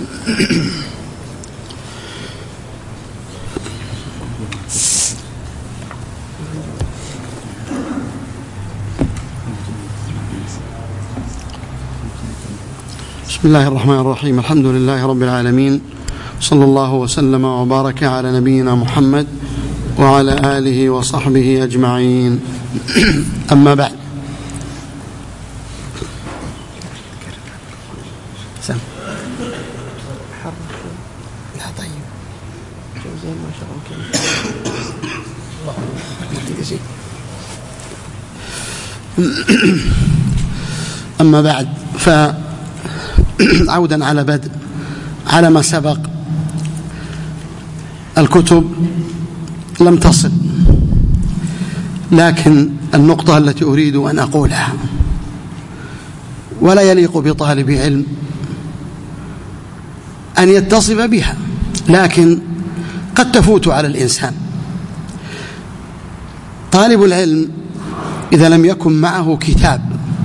بسم الله الرحمن الرحيم. الحمد لله رب العالمين، صلى الله وسلم وبارك على نبينا محمد وعلى آله وصحبه أجمعين. أما بعد، أما بعد، فعودا على بدء على ما سبق، الكتب لم تصل، لكن النقطة التي أريد أن أقولها، ولا يليق بطالب علم أن يتصف بها، لكن قد تفوت على الإنسان. طالب العلم إذا لم يكن معه كتاب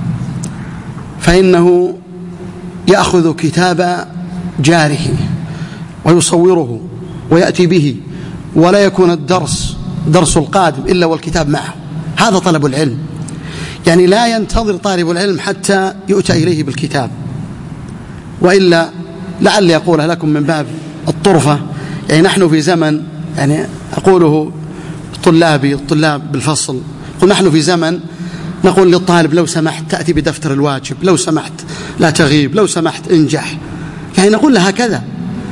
فإنه يأخذ كتاب جاره ويصوره ويأتي به، ولا يكون درس القادم إلا والكتاب معه. هذا طلب العلم، يعني لا ينتظر طالب العلم حتى يؤتى إليه بالكتاب، وإلا لعل يقولها لكم من باب الطرفة. يعني نحن في زمن، يعني أقوله الطلاب بالفصل، قل نحن في زمن نقول للطالب لو سمحت تأتي بدفتر الواجب، لو سمحت لا تغيب، لو سمحت انجح، يعني نقول له هكذا.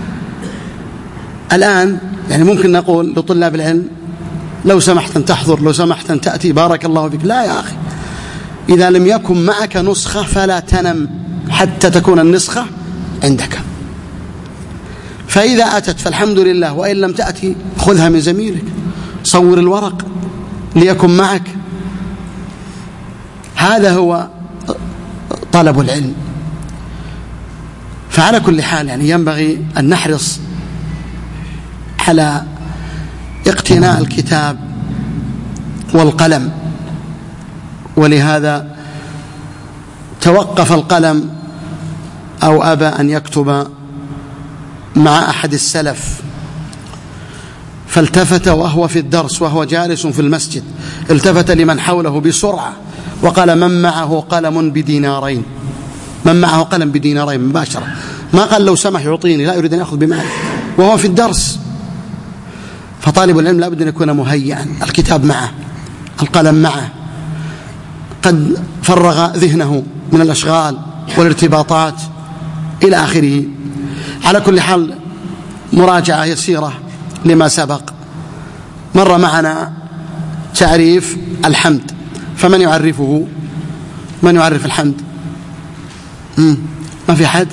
الآن يعني ممكن نقول لطلاب العلم لو سمحت أن تحضر، لو سمحت أن تأتي، بارك الله فيك. لا يا أخي، إذا لم يكن معك نسخة فلا تنم حتى تكون النسخة عندك، فإذا أتت فالحمد لله، وإن لم تأتي خذها من زميلك، صور الورق ليكن معك. هذا هو طلب العلم. فعلى كل حال يعني ينبغي أن نحرص على اقتناء الكتاب والقلم، ولهذا توقف القلم أو أبى أن يكتب مع أحد السلف، فالتفت وهو في الدرس وهو جالس في المسجد، التفت لمن حوله بسرعة وقال: من معه قلم بدينارين؟ من معه قلم بدينارين مباشرة، ما قال لو سمح يعطيني، لا يريد أن يأخذ بماله وهو في الدرس. فطالب العلم لا بد أن يكون مهيئا، الكتاب معه، القلم معه، قد فرغ ذهنه من الأشغال والارتباطات إلى آخره. على كل حال مراجعة يسيرة لما سبق. مر معنا تعريف الحمد، فمن يعرفه؟ من يعرف الحمد؟ ما في حد؟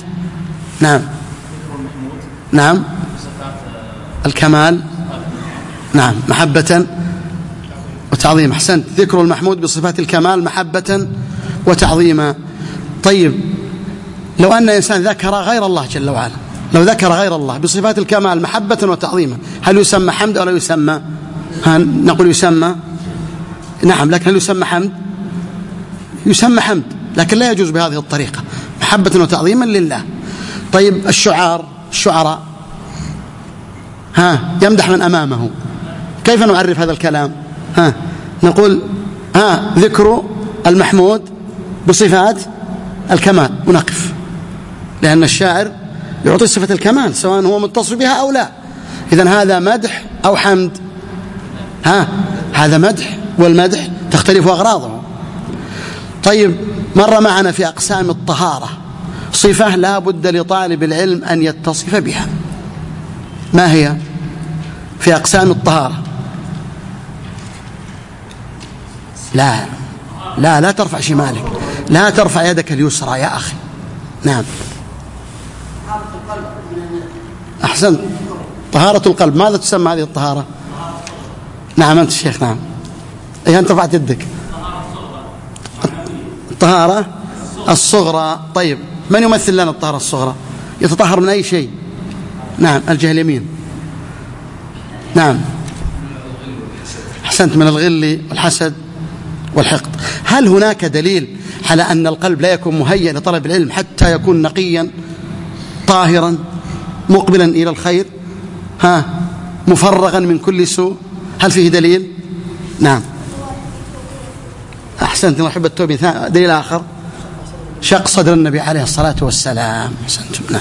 نعم الكمال، نعم محبة وتعظيم. أحسنت، ذكر المحمود بصفات الكمال محبة وتعظيما. طيب، لو أن إنسان ذكر غير الله جل وعلا، لو ذكر غير الله بصفات الكمال محبة وتعظيما، هل يسمى حمد أو لا يسمى؟ نقول يسمى، نعم، لكن هل يسمى حمد؟ يسمى حمد، لكن لا يجوز بهذه الطريقة، محبة وتعظيما لله. طيب، الشعراء يمدح من أمامه، كيف نعرف هذا الكلام؟ نقول ذكر المحمود بصفات الكمال، ونقف، لأن الشاعر يعطي صفة الكمال سواء هو متصف بها أو لا. إذن هذا مدح أو حمد؟ هذا مدح، والمدح تختلف أغراضه. طيب، مر معنا في أقسام الطهارة صفة لا بد لطالب العلم أن يتصف بها، ما هي؟ في أقسام الطهارة لا ترفع شمالك، لا ترفع يدك اليسرى يا أخي. نعم، أحسنت، طهارة القلب. ماذا تسمى هذه الطهارة؟ نعم أنت الشيخ، نعم، أنت رفعت يدك. الطهارة الصغرى. طيب، من يمثل لنا الطهارة الصغرى؟ يتطهر من أي شيء؟ نعم، الجهة اليمين. نعم، أحسنت، من الغل والحسد والحقد. هل هناك دليل على أن القلب لا يكون مهيئ لطلب العلم حتى يكون نقيا طاهرا؟ مقبلا إلى الخير مفرغا من كل سوء. هل فيه دليل؟ نعم أحسنت، نحب التوبة. دليل آخر شق صدر النبي عليه الصلاة والسلام. أحسنتم. نعم.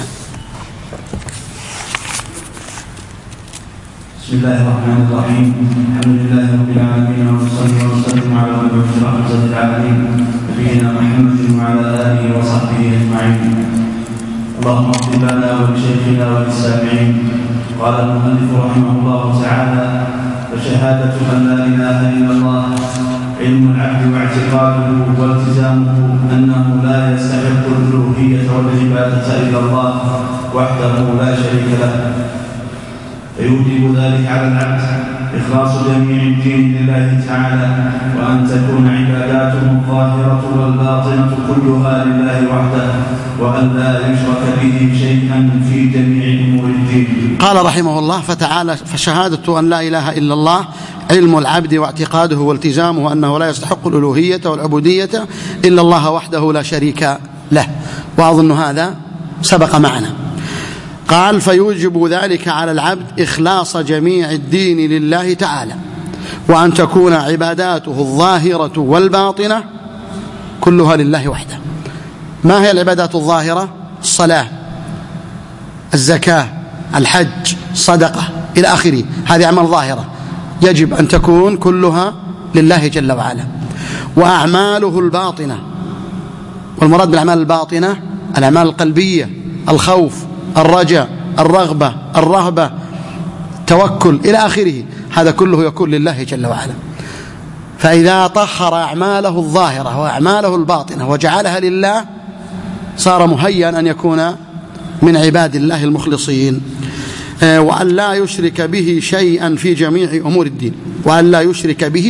بسم الله الرحمن الرحيم. الحمد لله رب العالمين، وصلى وسلم على المبعوث رحمة للعالمين نبينا محمد وعلى آله وصحبه أجمعين. اللهم اغفر لنا ولشيخنا وللسامعين. قال المؤلف رحمه الله تعالى: فشهادة أن لا إله إلا الله علم العبد واعتقاده والتزامه أنه لا يستحق الألوهية والعبادة إلا الله وحده لا شريك له، فيوجب ذلك على العبد إخلاص جميع الدين لله تعالى، وأن تكون عباداته الظاهرة والباطنة كلها لله وحده، وأن لا يشرك به شيئا في جميع أمور الدين. قال رحمه الله فتعالى: فشهادة أن لا إله إلا الله علم العبد واعتقاده والتزامه أنه لا يستحق الألوهية والعبودية إلا الله وحده لا شريك له. وأظن هذا سبق معنا. قال: فيوجب ذلك على العبد إخلاص جميع الدين لله تعالى، وأن تكون عباداته الظاهرة والباطنة كلها لله وحده. ما هي العبادات الظاهرة؟ الصلاة، الزكاة، الحج، الصدقة إلى آخره. هذه أعمال ظاهرة يجب أن تكون كلها لله جل وعلا. وأعماله الباطنة، والمراد بالأعمال الباطنة الأعمال القلبية: الخوف، الرجاء، الرغبة، الرهبة، التوكل إلى آخره. هذا كله يكون لله جل وعلا. فإذا طهر أعماله الظاهرة وأعماله الباطنة وجعلها لله صار مهيئا أن يكون من عباد الله المخلصين. وأن لا يشرك به شيئا في جميع أمور الدين. وأن لا يشرك به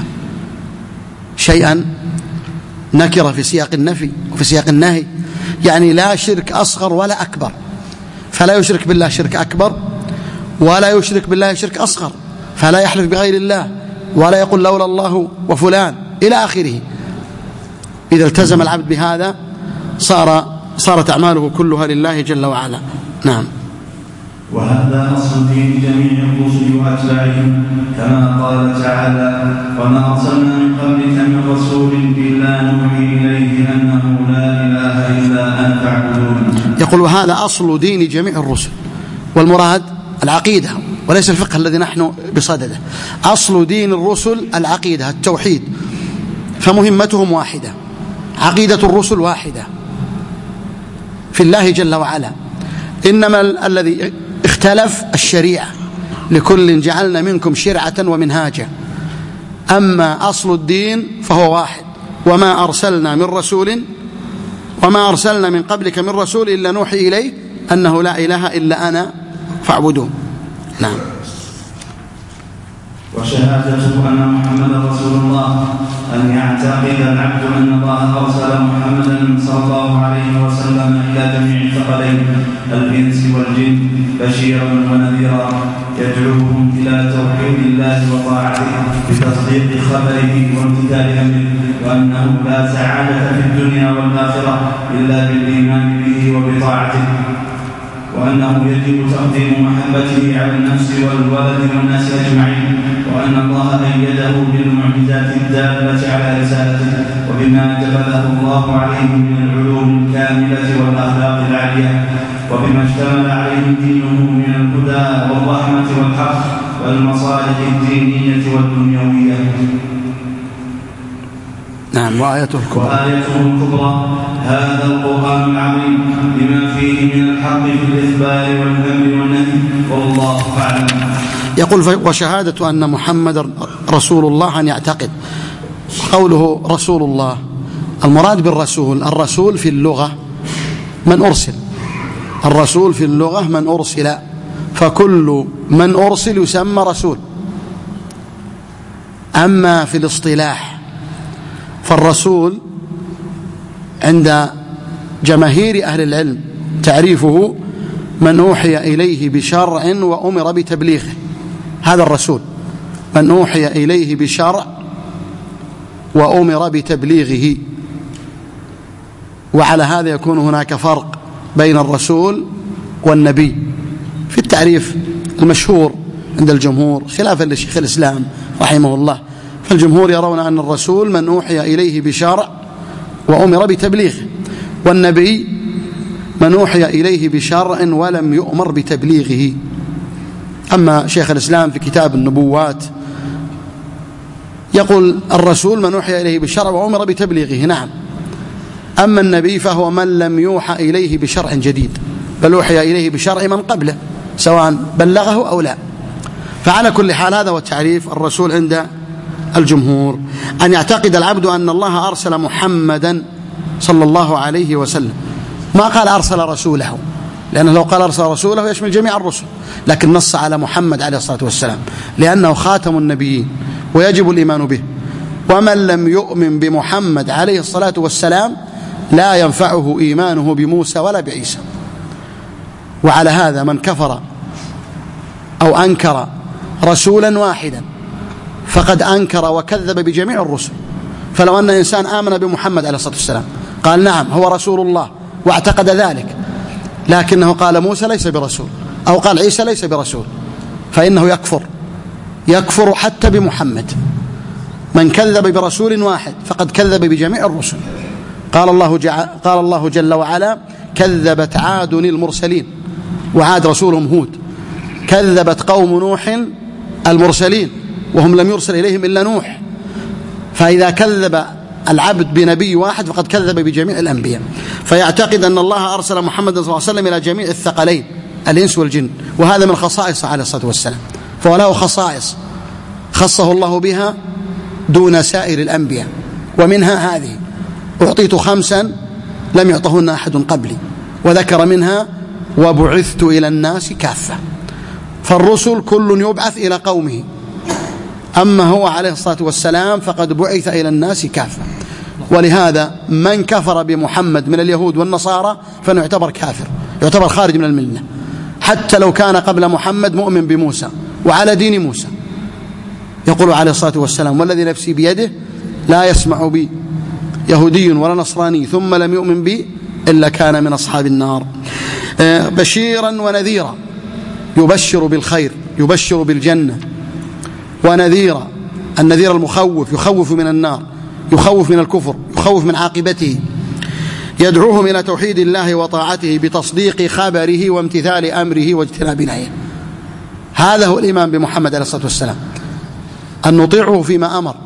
شيئا نكرة في سياق النفي وفي سياق النهي، يعني لا شرك أصغر ولا أكبر. فلا يشرك بالله شرك أكبر، ولا يشرك بالله شرك أصغر، فلا يحلف بغير الله، ولا يقول لولا الله وفلان إلى آخره. إذا التزم العبد بهذا صارت أعماله كلها لله جل وعلا. نعم. وهذا أصل دين جميع الرسل وأتباعهم، كما قال تعالى: وما أرسلنا من قبلك من رسول إلا نوحي إليه أنه لا إله إلا أنا فاعبدون. يقول: وهذا أصل دين جميع الرسل، والمراد العقيدة وليس الفقه الذي نحن بصدده. أصل دين الرسل العقيدة، التوحيد، فمهمتهم واحدة، عقيدة الرسل واحدة في الله جل وعلا. إنما الذي اختلف الشريعة، لكل جعلنا منكم شرعة ومنهاجا. أما أصل الدين فهو واحد: وما أرسلنا من قبلك من رسول إلا نوحي إليه أنه لا إله إلا أنا فاعبدون. نعم. وشهادته أن محمدا رسول الله أن يعتقد العبد أن الله أرسل محمدا صلى الله عليه وسلم إلى جميع الثقلين الإنس والجن بشيرا ونذيرا، يدعوهم إلى توحيد الله وطاعته بتصديق خبره وامتثال أمره، وأنه لا سعادة في الدنيا والآخرة إلا بالإيمان به وبطاعته، وأنه يجب تقديم محبته على النفس والولد والناس أجمعين، وأن الله أيده بالمعجزات الدالة على رسالته وبما جبله الله عليه من العلوم الكاملة والأخلاق العالية، وبما اشتمل عليه دينه من الهدى والرحمة والحق والمصالح الدينية والدنيوية. نعم. وآيته الكبرى هذا القرآن العظيم بما فيه من الحق في الإخبار والأمر والنهي، والله أعلم. يقول: وشهادة أن محمد رسول الله أن يعتقد. قوله رسول الله، المراد بالرسول الرسول في اللغة من أرسل، الرسول في اللغة من أرسل، فكل من أرسل يسمى رسول. أما في الاصطلاح فالرسول عند جماهير أهل العلم تعريفه من أوحي إليه بشرع وأمر بتبليغه. هذا الرسول من أوحي إليه بشرع وأمر بتبليغه. وعلى هذا يكون هناك فرق بين الرسول والنبي في التعريف المشهور عند الجمهور خلافا لشيخ الإسلام رحمه الله، فالجمهور يرون أن الرسول من أوحي إليه بشرع وأمر بتبليغه، والنبي من أوحي إليه بشرع ولم يؤمر بتبليغه. أما شيخ الإسلام في كتاب النبوات يقول الرسول من أوحي إليه بشرع وأمر بتبليغه، نعم. أما النبي فهو من لم يوحى إليه بشرع جديد، بل أوحي إليه بشرع من قبله سواء بلغه أو لا. فعلى كل حال هذا هو التعريف الرسول عند الجمهور، أن يعتقد العبد أن الله أرسل محمدا صلى الله عليه وسلم، ما قال أرسل رسوله، لأنه لو قال أرسل رسوله يشمل جميع الرسل، لكن نص على محمد عليه الصلاة والسلام لأنه خاتم النبيين ويجب الإيمان به. ومن لم يؤمن بمحمد عليه الصلاة والسلام لا ينفعه إيمانه بموسى ولا بعيسى. وعلى هذا من كفر أو أنكر رسولا واحدا فقد أنكر وكذب بجميع الرسل. فلو أن إنسان آمن بمحمد عليه الصلاة والسلام قال نعم هو رسول الله واعتقد ذلك، لكنه قال موسى ليس برسول أو قال عيسى ليس برسول، فإنه يكفر حتى بمحمد. من كذب برسول واحد فقد كذب بجميع الرسل. قال الله جل وعلا كذبت عاد المرسلين، وعاد رسولهم هود، كذبت قوم نوح المرسلين وهم لم يرسل إليهم إلا نوح. فإذا كذب العبد بنبي واحد فقد كذب بجميع الأنبياء. فيعتقد أن الله أرسل محمد صلى الله عليه وسلم إلى جميع الثقلين الإنس والجن، وهذا من خصائصه عليه الصلاة والسلام، فهو له خصائص خصه الله بها دون سائر الأنبياء، ومنها هذه: أعطيت 5 لم يعطهن أحد قبلي، وذكر منها: وبعثت إلى الناس كافة. فالرسل كل يبعث إلى قومه، أما هو عليه الصلاة والسلام فقد بعث إلى الناس كافة. ولهذا من كفر بمحمد من اليهود والنصارى فإنه يعتبر كافر، يعتبر خارج من الملة، حتى لو كان قبل محمد مؤمن بموسى وعلى دين موسى. يقول عليه الصلاة والسلام: والذي نفسي بيده لا يسمع بي يهودي ولا نصراني ثم لم يؤمن بي إلا كان من أصحاب النار. بشيرا ونذيرا، يبشر بالخير، يبشر بالجنة، ونذيرا، النذير المخوف، يخوف من النار، يخوف من الكفر، يخوف من عاقبته، يدعوهم إلى توحيد الله وطاعته بتصديق خبره وامتثال أمره واجتناب نهيه. هذا هو الإيمان بمحمد عليه الصلاة والسلام، أن نطيعه فيما أمر،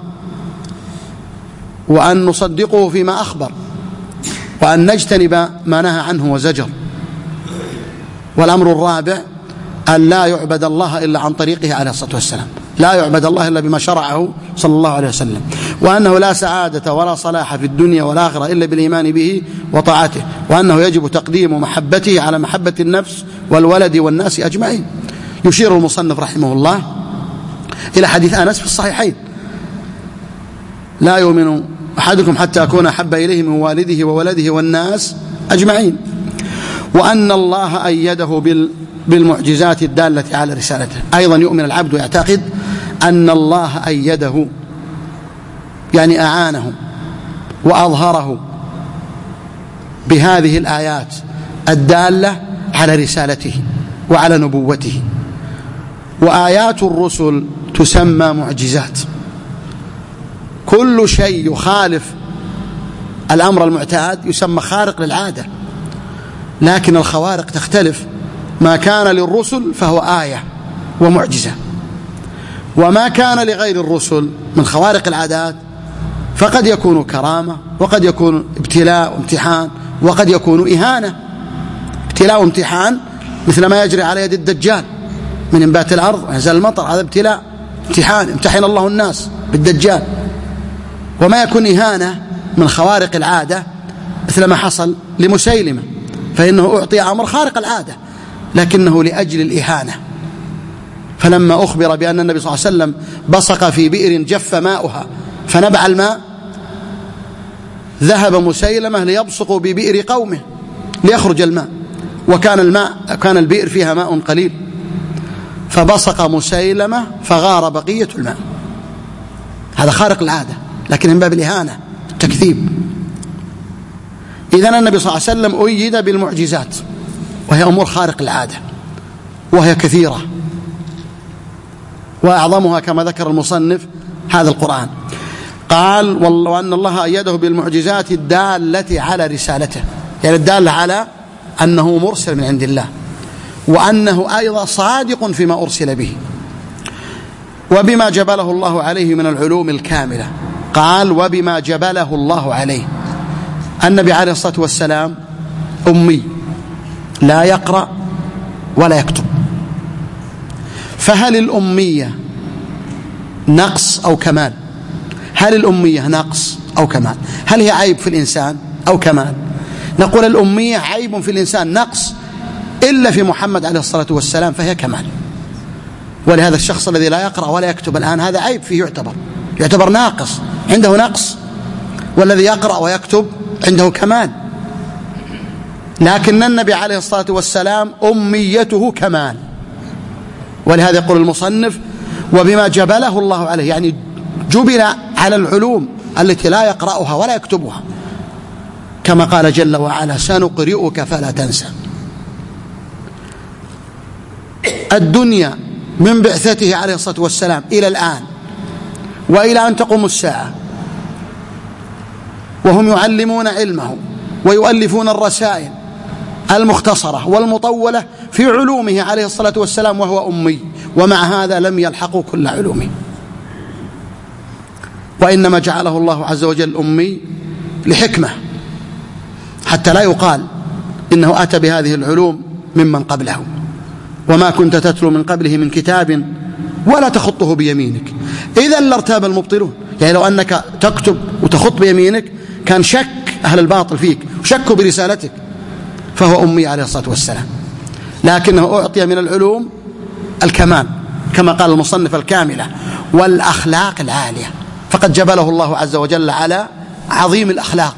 وأن نصدقه فيما أخبر، وأن نجتنب ما نهى عنه وزجر. والأمر الرابع: أن لا يعبد الله إلا عن طريقه عليه الصلاة والسلام، لا يعبد الله إلا بما شرعه صلى الله عليه وسلم، وأنه لا سعادة ولا صلاح في الدنيا والآخرة إلا بالإيمان به وطاعته، وأنه يجب تقديم محبته على محبة النفس والولد والناس أجمعين. يشير المصنف رحمه الله إلى حديث أنس في الصحيحين: لا يؤمن أحدكم حتى أكون أحب إليه من والده وولده والناس أجمعين. وأن الله أيده بالمعجزات الدالة على رسالته. أيضا يؤمن العبد ويعتقد أن الله أيده، يعني أعانه وأظهره بهذه الآيات الدالة على رسالته وعلى نبوته. وآيات الرسل تسمى معجزات. كل شيء يخالف الأمر المعتاد يسمى خارق للعادة، لكن الخوارق تختلف. ما كان للرسل فهو آية ومعجزة، وما كان لغير الرسل من خوارق العادات فقد يكون كرامة، وقد يكون ابتلاء وامتحان، وقد يكون إهانة. ابتلاء وامتحان مثل ما يجري على يد الدجال من انبات الأرض وإنزال المطر، هذا ابتلاء امتحان، امتحن الله الناس بالدجال. وما يكون إهانة من خوارق العادة مثل ما حصل لمسيلمة، فإنه أعطي أمر خارق العادة لكنه لأجل الإهانة. فلما أخبر بأن النبي صلى الله عليه وسلم بصق في بئر جف ماؤها فنبع الماء، ذهب مسيلمة ليبصق ببئر قومه ليخرج الماء، وكان البئر فيها ماء قليل، فبصق مسيلمة فغار بقية الماء. هذا خارق العادة لكن من باب الإهانة التكذيب. إذن النبي صلى الله عليه وسلم أيد بالمعجزات، وهي أمور خارق العادة، وهي كثيرة، وأعظمها كما ذكر المصنف هذا القرآن. قال وأن الله أيده بالمعجزات الدالة على رسالته، يعني الدالة على أنه مرسل من عند الله، وأنه أيضا صادق فيما أرسل به، وبما جبله الله عليه من العلوم الكاملة. قال وبما جبله الله عليه. النبي عليه الصلاة والسلام أمي، لا يقرأ ولا يكتب، فهل الأمية نقص أو كمال؟ هل الأمية نقص أو كمال؟ هل هي عيب في الإنسان أو كمال؟ نقول الأمية عيب في الإنسان، نقص، إلا في محمد عليه الصلاة والسلام فهي كمال. ولهذا الشخص الذي لا يقرأ ولا يكتب الآن هذا عيب فيه، يعتبر ناقص، عنده نقص، والذي يقرأ ويكتب عنده كمال. لكن النبي عليه الصلاة والسلام أميته كمال، ولهذا يقول المصنف وبما جبله الله عليه، يعني جبل على العلوم التي لا يقرأها ولا يكتبها، كما قال جل وعلا سنقرئك فلا تنسى. الدنيا من بعثته عليه الصلاة والسلام إلى الآن وإلى أن تقوم الساعة وهم يعلمون علمه ويؤلفون الرسائل المختصرة والمطولة في علومه عليه الصلاة والسلام وهو أمي، ومع هذا لم يلحقوا كل علومه، وإنما جعله الله عز وجل أمي لحكمة، حتى لا يقال إنه أتى بهذه العلوم ممن قبله. وما كنت تتلو من قبله من كتاب ولا تخطه بيمينك إذا لارتاب المبطلون. يعني لو أنك تكتب وتخط بيمينك كان شك أهل الباطل فيك وشكوا برسالتك. فهو أمي عليه الصلاة والسلام، لكنه أعطي من العلوم الكمال كما قال المصنف الكاملة والأخلاق العالية، فقد جبله الله عز وجل على عظيم الأخلاق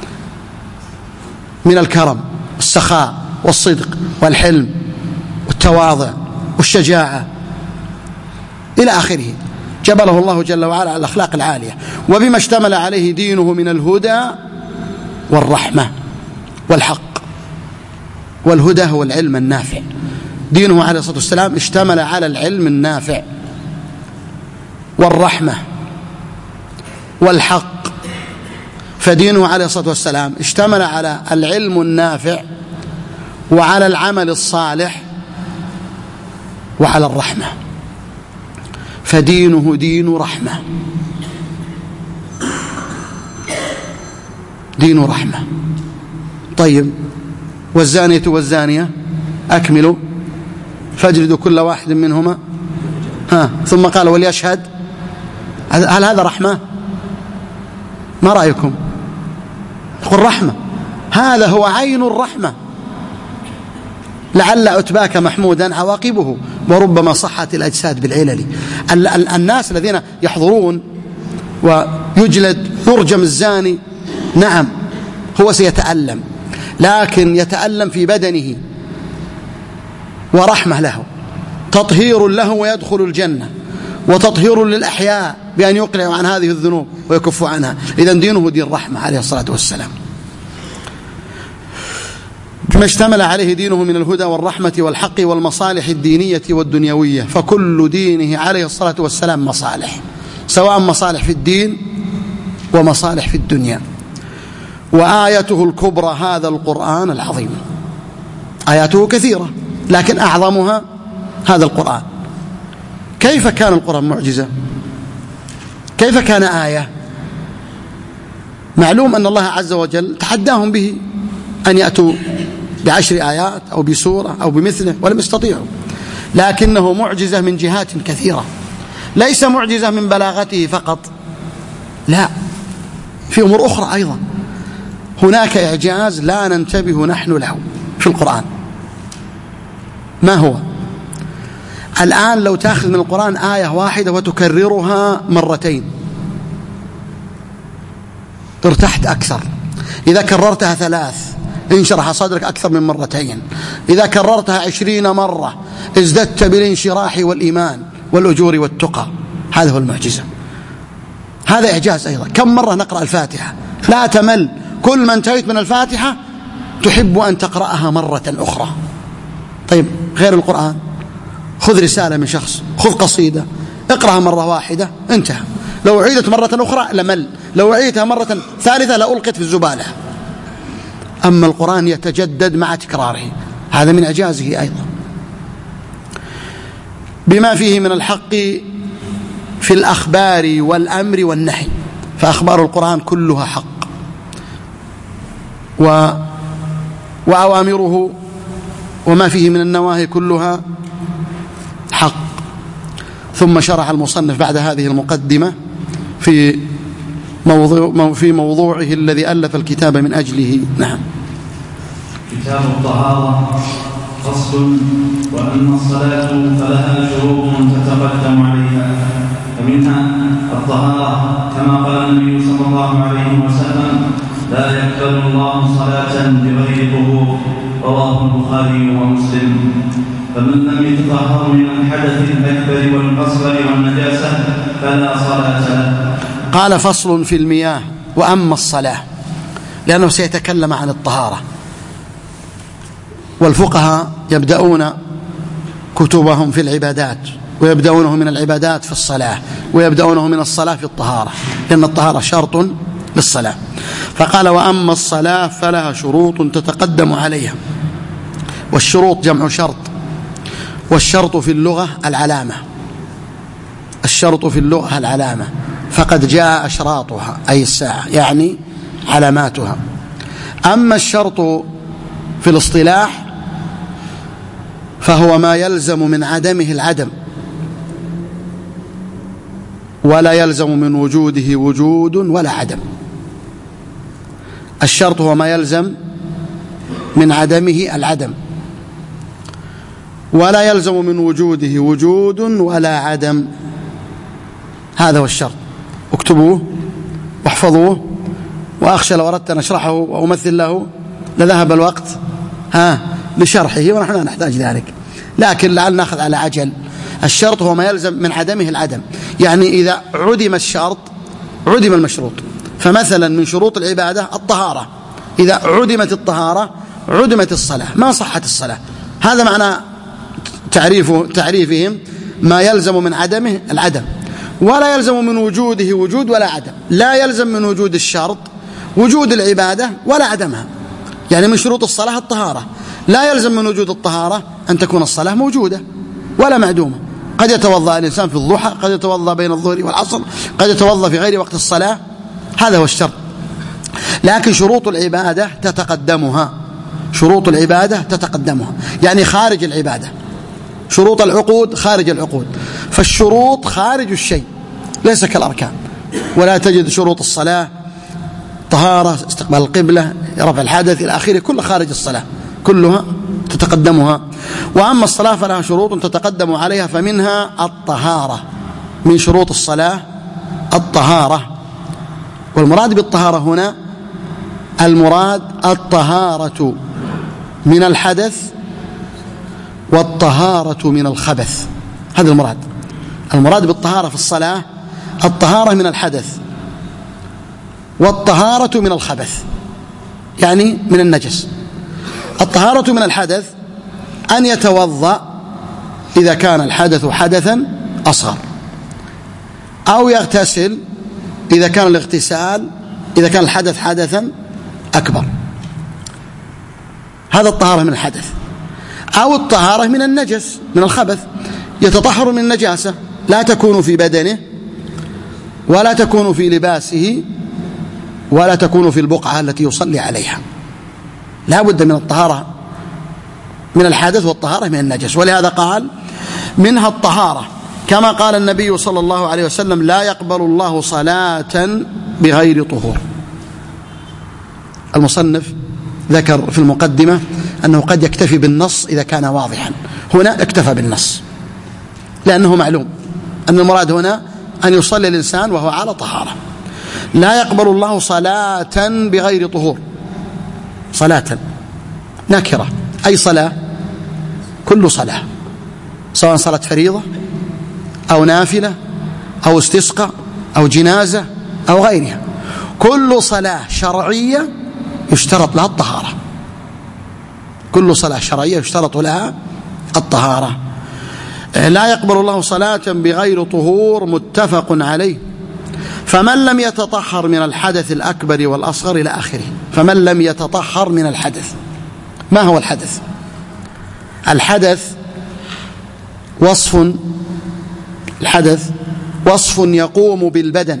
من الكرم والسخاء والصدق والحلم والتواضع والشجاعة إلى آخره. جبله الله جل وعلا على الأخلاق العالية، وبما اشتمل عليه دينه من الهدى والرحمة والحق. والهدى هو العلم النافع، دينه عليه الصلاة والسلام اشتمل على العلم النافع والرحمة والحق. فدينه عليه الصلاة والسلام اشتمل على العلم النافع وعلى العمل الصالح وعلى الرحمة، فدينه دين رحمة، دين رحمة. طيب والزانية والزانية أكملوا فاجلدوا كل واحد منهما ثم قال وليشهد. هل هذا رحمة؟ ما رأيكم؟ يقول رحمة، هذا هو عين الرحمة. لعل عتباك محمودا عواقبه وربما صحت الأجساد بالعلل. الناس الذين يحضرون ويجلد يرجم الزاني، نعم هو سيتألم، لكن يتألم في بدنه ورحمة له، تطهير له ويدخل الجنة، وتطهير للأحياء بأن يقلعوا عن هذه الذنوب ويكفوا عنها. إذن دينه دين رحمة عليه الصلاة والسلام. بما اشتمل عليه دينه من الهدى والرحمة والحق والمصالح الدينية والدنيوية، فكل دينه عليه الصلاة والسلام مصالح، سواء مصالح في الدين ومصالح في الدنيا. وآيته الكبرى هذا القرآن العظيم. آياته كثيرة لكن أعظمها هذا القرآن. كيف كان القرآن معجزة؟ كيف كان آية؟ معلوم أن الله عز وجل تحداهم به أن يأتوا ب10 آيات أو بسورة أو بمثله ولم يستطيعوا، لكنه معجزة من جهات كثيرة، ليس معجزة من بلاغته فقط، لا، في أمور أخرى أيضا. هناك إعجاز لا ننتبه نحن له في القرآن. ما هو؟ الآن لو تأخذ من القرآن آية واحدة وتكررها مرتين ارتحت أكثر. إذا كررتها 3 انشرح صدرك أكثر من مرتين. إذا كررتها 20 مرة ازددت بالانشراح والإيمان والأجور والتقى. هذا هو المعجزة، هذا إعجاز أيضا. كم مرة نقرأ الفاتحة لا تمل، كل ما انتهيت من الفاتحة تحب أن تقرأها مرة أخرى. طيب غير القرآن، خذ رسالة من شخص، خذ قصيدة، اقرأها مرة واحدة، انتهى. لو عيدت مرة أخرى لمل، لو عيدتها مرة ثالثة لألقت في الزبالة. أما القرآن يتجدد مع تكراره، هذا من إعجازه أيضا، بما فيه من الحق في الأخبار والأمر والنهي، فأخبار القرآن كلها حق، وأوامره وما فيه من النواهي كلها حق. ثم شرح المصنف بعد هذه المقدمة في موضوعه الذي ألف الكتاب من أجله. نعم. كتاب الطهارة. فصل. وأما الصلاة فلها شروط تتقدم عليها، فمنها الطهارة، كما قال النبي صلى الله عليه وسلم: لا يقبل الله صلاة بغير طهور، رواه البخاري ومسلم. فمن لم يتطهر من الحدث الأكبر والأصغر والنجاسة فلا صلاة له. قال: فصل في المياه. وأما الصلاة، لأنه سيتكلم عن الطهارة، والفقهاء يبدأون كتبهم في العبادات، ويبدأونه من العبادات في الصلاة، ويبدأونه من الصلاة في الطهارة، لأن الطهارة شرط للصلاة. فقال: وأما الصلاة فلها شروط تتقدم عليها. والشروط جمع شرط، والشرط في اللغة العلامة، الشرط في اللغة العلامة، فقد جاء أشراطها أي الساعة، يعني علاماتها. أما الشرط في الاصطلاح فهو ما يلزم من عدمه العدم، ولا يلزم من وجوده وجود ولا عدم. الشرط هو ما يلزم من عدمه العدم، ولا يلزم من وجوده وجود ولا عدم. هذا هو الشرط. اكتبوه واحفظوه، وأخشى لو أردت أن أشرحه وأمثل له لذهب الوقت لشرحه، ونحن لا نحتاج ذلك، لكن لعل نأخذ على عجل. الشرط هو ما يلزم من عدمه العدم، يعني إذا عدم الشرط عدم المشروط. فمثلا من شروط العبادة الطهارة، إذا عدمت الطهارة عدمت الصلاة، ما صحت الصلاة. هذا معنى تعريفهم، ما يلزم من عدمه العدم، ولا يلزم من وجوده وجود ولا عدم. لا يلزم من وجود الشرط وجود العبادة ولا عدمها، يعني من شروط الصلاة الطهارة. لا يلزم من وجود الطهارة أن تكون الصلاة موجودة ولا معدومة. قد يتوضأ الإنسان في الضحى، قد يتوضأ بين الظهر والعصر، قد يتوضأ في غير وقت الصلاة، هذا هو الشرط. لكن شروط العبادة تتقدمها، شروط العبادة تتقدمها، يعني خارج العبادة. شروط العقود خارج العقود، فالشروط خارج الشيء، ليس كالأركان. ولا تجد شروط الصلاة طهارة، استقبال القبلة، رفع الحدث إلى آخره، كل خارج الصلاة، كلها تتقدمها. وأما الصلاة فلها شروط تتقدم عليها، فمنها الطهارة. من شروط الصلاة الطهارة، والمراد بالطهارة هنا المراد الطهارة من الحدث والطهارة من الخبث، هذا المراد. المراد بالطهارة في الصلاة الطهارة من الحدث والطهارة من الخبث، يعني من النجس. الطهارة من الحدث أن يتوضأ إذا كان الحدث حدثا أصغر، أو يغتسل إذا كان الاغتسال إذا كان الحدث حدثا أكبر، هذا الطهارة من الحدث. أو الطهارة من النجس، من الخبث، يتطهر من النجاسة، لا تكون في بدنه ولا تكون في لباسه ولا تكون في البقعة التي يصلي عليها. لا بد من الطهارة من الحدث والطهارة من النجس. ولهذا قال: منها الطهارة، كما قال النبي صلى الله عليه وسلم: لا يقبل الله صلاة بغير طهور. المصنف ذكر في المقدمة أنه قد يكتفي بالنص إذا كان واضحا، هنا اكتفى بالنص لأنه معلوم أن المراد هنا أن يصلي الإنسان وهو على طهارة. لا يقبل الله صلاة بغير طهور. صلاة نكرة، أي صلاة؟ كل صلاة، سواء صلاة فريضة أو نافلة أو استسقاء أو جنازة أو غيرها، كل صلاة شرعية يشترط لها الطهارة. كل صلاة شرعية يشترط لها الطهارة. لا يقبل الله صلاة بغير طهور، متفق عليه. فمن لم يتطهر من الحدث الأكبر والأصغر إلى آخره. فمن لم يتطهر من الحدث. ما هو الحدث؟ الحدث وصف يقوم بالبدن،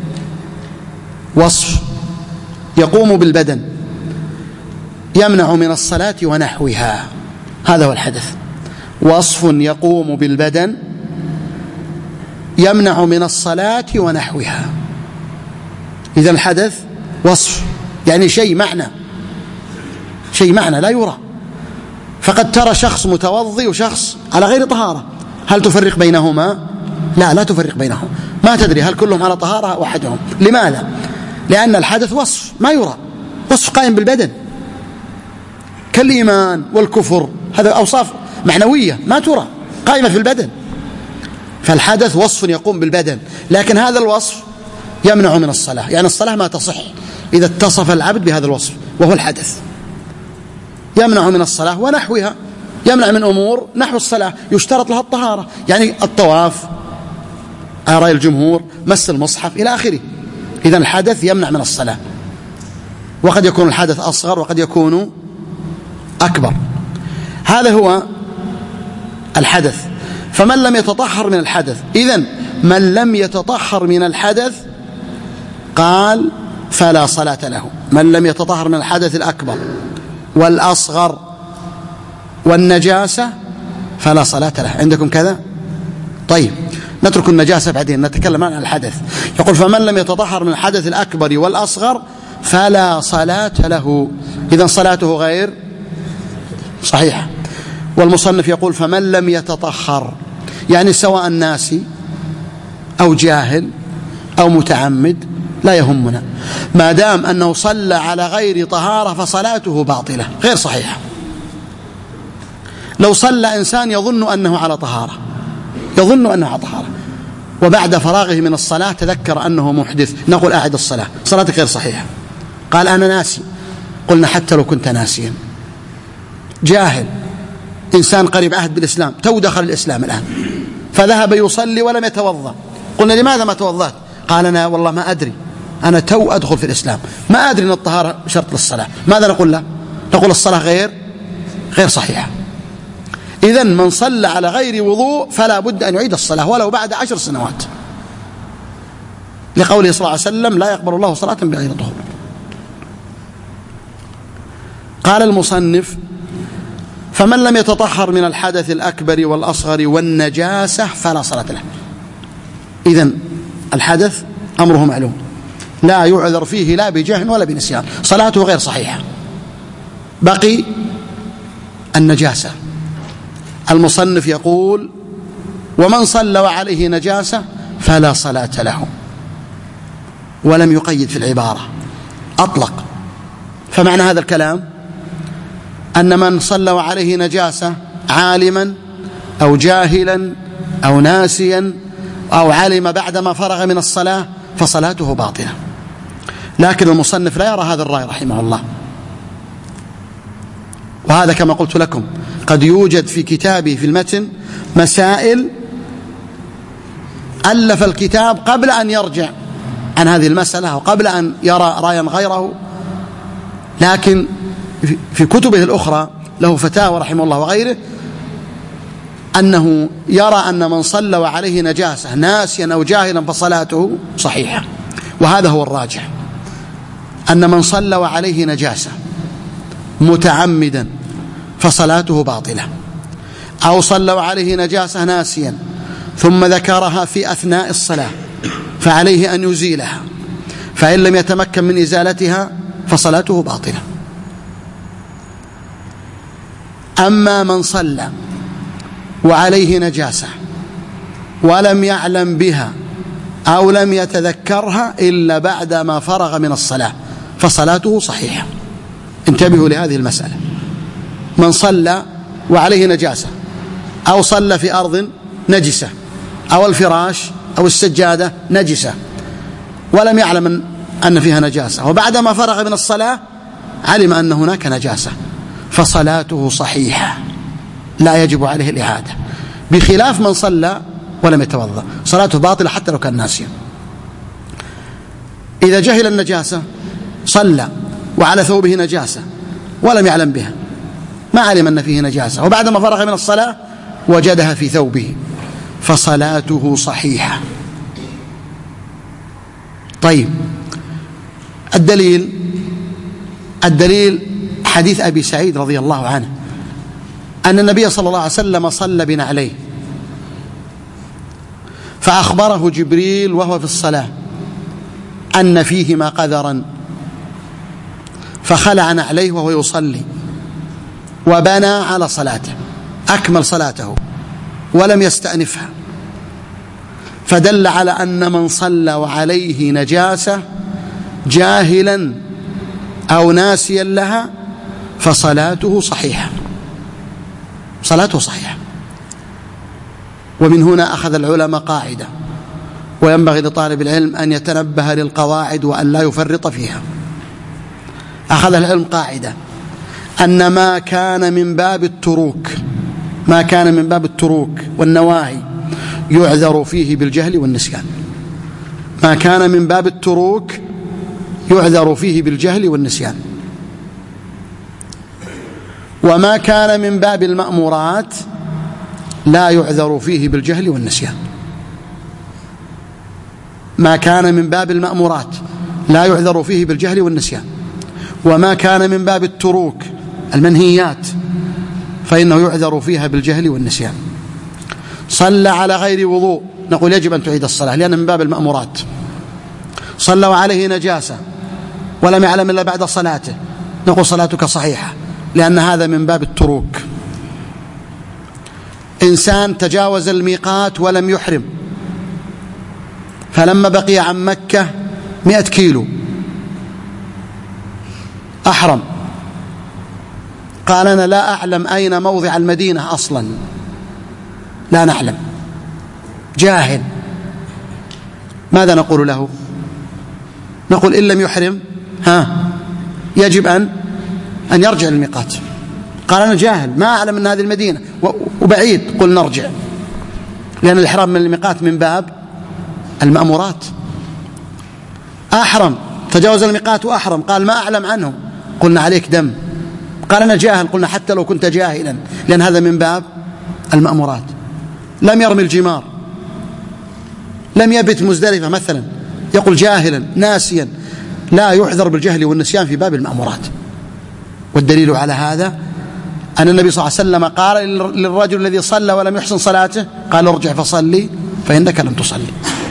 وصف يقوم بالبدن يمنع من الصلاة ونحوها. هذا هو الحدث، وصف يقوم بالبدن يمنع من الصلاة ونحوها. إذا الحدث وصف، يعني شيء معنى لا يرى. فقد ترى شخص متوضي وشخص على غير طهارة، هل تفرق بينهما؟ لا تفرق بينهم، ما تدري هل كلهم على طهارة وحدهم. لماذا؟ لأن الحدث وصف ما يرى، وصف قائم بالبدن كالإيمان والكفر، هذا أوصاف معنوية ما ترى، قائمة في البدن. فالحدث وصف يقوم بالبدن، لكن هذا الوصف يمنع من الصلاة، يعني الصلاة ما تصح إذا اتصف العبد بهذا الوصف، وهو الحدث. يمنع من الصلاة ونحوها، يمنع من أمور نحو الصلاة يشترط لها الطهارة، يعني الطواف، آراء الجمهور، مس المصحف إلى آخره. إذن الحدث يمنع من الصلاة، وقد يكون الحدث أصغر وقد يكون أكبر. هذا هو الحدث. فمن لم يتطهر من الحدث، إذن من لم يتطهر من الحدث قال فلا صلاة له. من لم يتطهر من الحدث الأكبر والأصغر والنجاسة فلا صلاة له. عندكم كذا؟ طيب نترك النجاسة بعدين، نتكلم عن الحدث. يقول فمن لم يتطهر من الحدث الأكبر والأصغر فلا صلاة له. إذن صلاته غير صحيحة. والمصنف يقول فمن لم يتطهر، يعني سواء ناسي أو جاهل أو متعمد لا يهمنا، ما دام أنه صلى على غير طهارة فصلاته باطلة غير صحيحة. لو صلى إنسان يظن أنه على طهارة، وبعد فراغه من الصلاة تذكر أنه محدث، نقول أعد الصلاة، صلاتك غير صحيحة. قال أنا ناسي، قلنا حتى لو كنت ناسيا. جاهل، إنسان قريب عهد بالإسلام، تو دخل الإسلام الآن، فذهب يصلي ولم يتوضأ، قلنا لماذا ما توضأت؟ قال أنا والله ما أدري، أنا تو أدخل في الإسلام، ما أدري أن الطهارة شرط للصلاة. ماذا نقول له؟ نقول الصلاة غير صحيحة. إذن من صلى على غير وضوء فلا بد أن يعيد الصلاة ولو بعد 10 سنوات، لقوله صلى الله عليه وسلم لا يقبل الله صلاة بغير طهور. قال المصنف فمن لم يتطهر من الحدث الأكبر والأصغر والنجاسة فلا صلاة له. إذن الحدث أمره معلوم، لا يعذر فيه لا بجهل ولا بنسيان، صلاته غير صحيحة. بقي النجاسة. المصنف يقول ومن صلى وعليه نجاسة فلا صلاة له، ولم يقيد في العبارة، أطلق. فمعنى هذا الكلام أن من صلى وعليه نجاسة عالما أو جاهلا أو ناسيا أو علم بعدما فرغ من الصلاة فصلاته باطلة. لكن المصنف لا يرى هذا الرأي رحمه الله، وهذا كما قلت لكم قد يوجد في كتابه في المتن مسائل ألف الكتاب قبل أن يرجع عن هذه المسألة وقبل أن يرى رأيا غيره، لكن في كتبه الأخرى له فتاوى رحمه الله وغيره أنه يرى أن من صلى وعليه نجاسة ناسيا أو جاهلا فصلاته صحيحة. وهذا هو الراجح، أن من صلى وعليه نجاسة متعمدا فصلاته باطلة، أو صلى وعليه نجاسة ناسيا ثم ذكرها في أثناء الصلاة فعليه أن يزيلها، فإن لم يتمكن من إزالتها فصلاته باطلة. أما من صلى وعليه نجاسة ولم يعلم بها أو لم يتذكرها إلا بعدما فرغ من الصلاة فصلاته صحيحة. انتبهوا لهذه المسألة. من صلى وعليه نجاسة أو صلى في أرض نجسة أو الفراش أو السجادة نجسة ولم يعلم أن فيها نجاسة، وبعدما فرغ من الصلاة علم أن هناك نجاسة، فصلاته صحيحة لا يجب عليه الإعادة، بخلاف من صلى ولم يتوضأ صلاته باطلة حتى لو كان ناسيا. إذا جهل النجاسة صلى وعلى ثوبه نجاسة ولم يعلم بها، ما علم أن فيه نجاسة، وبعدما فرغ من الصلاة وجدها في ثوبه، فصلاته صحيحة. طيب، الدليل حديث أبي سعيد رضي الله عنه أن النبي صلى الله عليه وسلم صلى بنعليه، فأخبره جبريل وهو في الصلاة أن فيهما قذرا، فخلع نعليه وهو يصلي وبنى على صلاته، أكمل صلاته ولم يستأنفها، فدل على أن من صلى وعليه نجاسة جاهلا أو ناسيا لها فصلاته صحيحة، صلاته صحيحة. ومن هنا أخذ العلماء قاعدة، وينبغي لطالب العلم أن يتنبه للقواعد وأن لا يفرط فيها. أخذ العلم قاعدة أن ما كان من باب التروك والنواهي يعذر فيه بالجهل والنسيان. ما كان من باب التروك يعذر فيه بالجهل والنسيان، وما كان من باب المأمورات لا يعذر فيه بالجهل والنسيان. ما كان من باب المأمورات لا يعذر فيه بالجهل والنسيان، وما كان من باب التروك المنهيات فإنه يعذر فيها بالجهل والنسيان. صلى على غير وضوء نقول يجب أن تعيد الصلاة لأن من باب المأمورات. صلى وعليه نجاسة ولم يعلم إلا بعد صلاته نقول صلاتك صحيحة لأن هذا من باب التروك. إنسان تجاوز الميقات ولم يحرم، فلما بقي عن مكة 100 كيلو أحرم، قال أنا لا أعلم أين موضع المدينة أصلا، لا نعلم، جاهل، ماذا نقول له؟ نقول إن لم يحرم يجب أن يرجع للميقات. قال أنا جاهل ما أعلم أن هذه المدينة وبعيد، قل نرجع، لأن الإحرام من الميقات من باب المأمورات. أحرم تجاوز الميقات وأحرم، قال ما أعلم عنه، قلنا عليك دم. قال أنا جاهل، قلنا حتى لو كنت جاهلا لأن هذا من باب المأمورات. لم يرمي الجمار، لم يبت مزدلفة مثلا، يقول جاهلا ناسيا، لا يحذر بالجهل والنسيان في باب المأمورات. والدليل على هذا أن النبي صلى الله عليه وسلم قال للرجل الذي صلى ولم يحسن صلاته قال ارجع فصلي فإنك لم تصلي.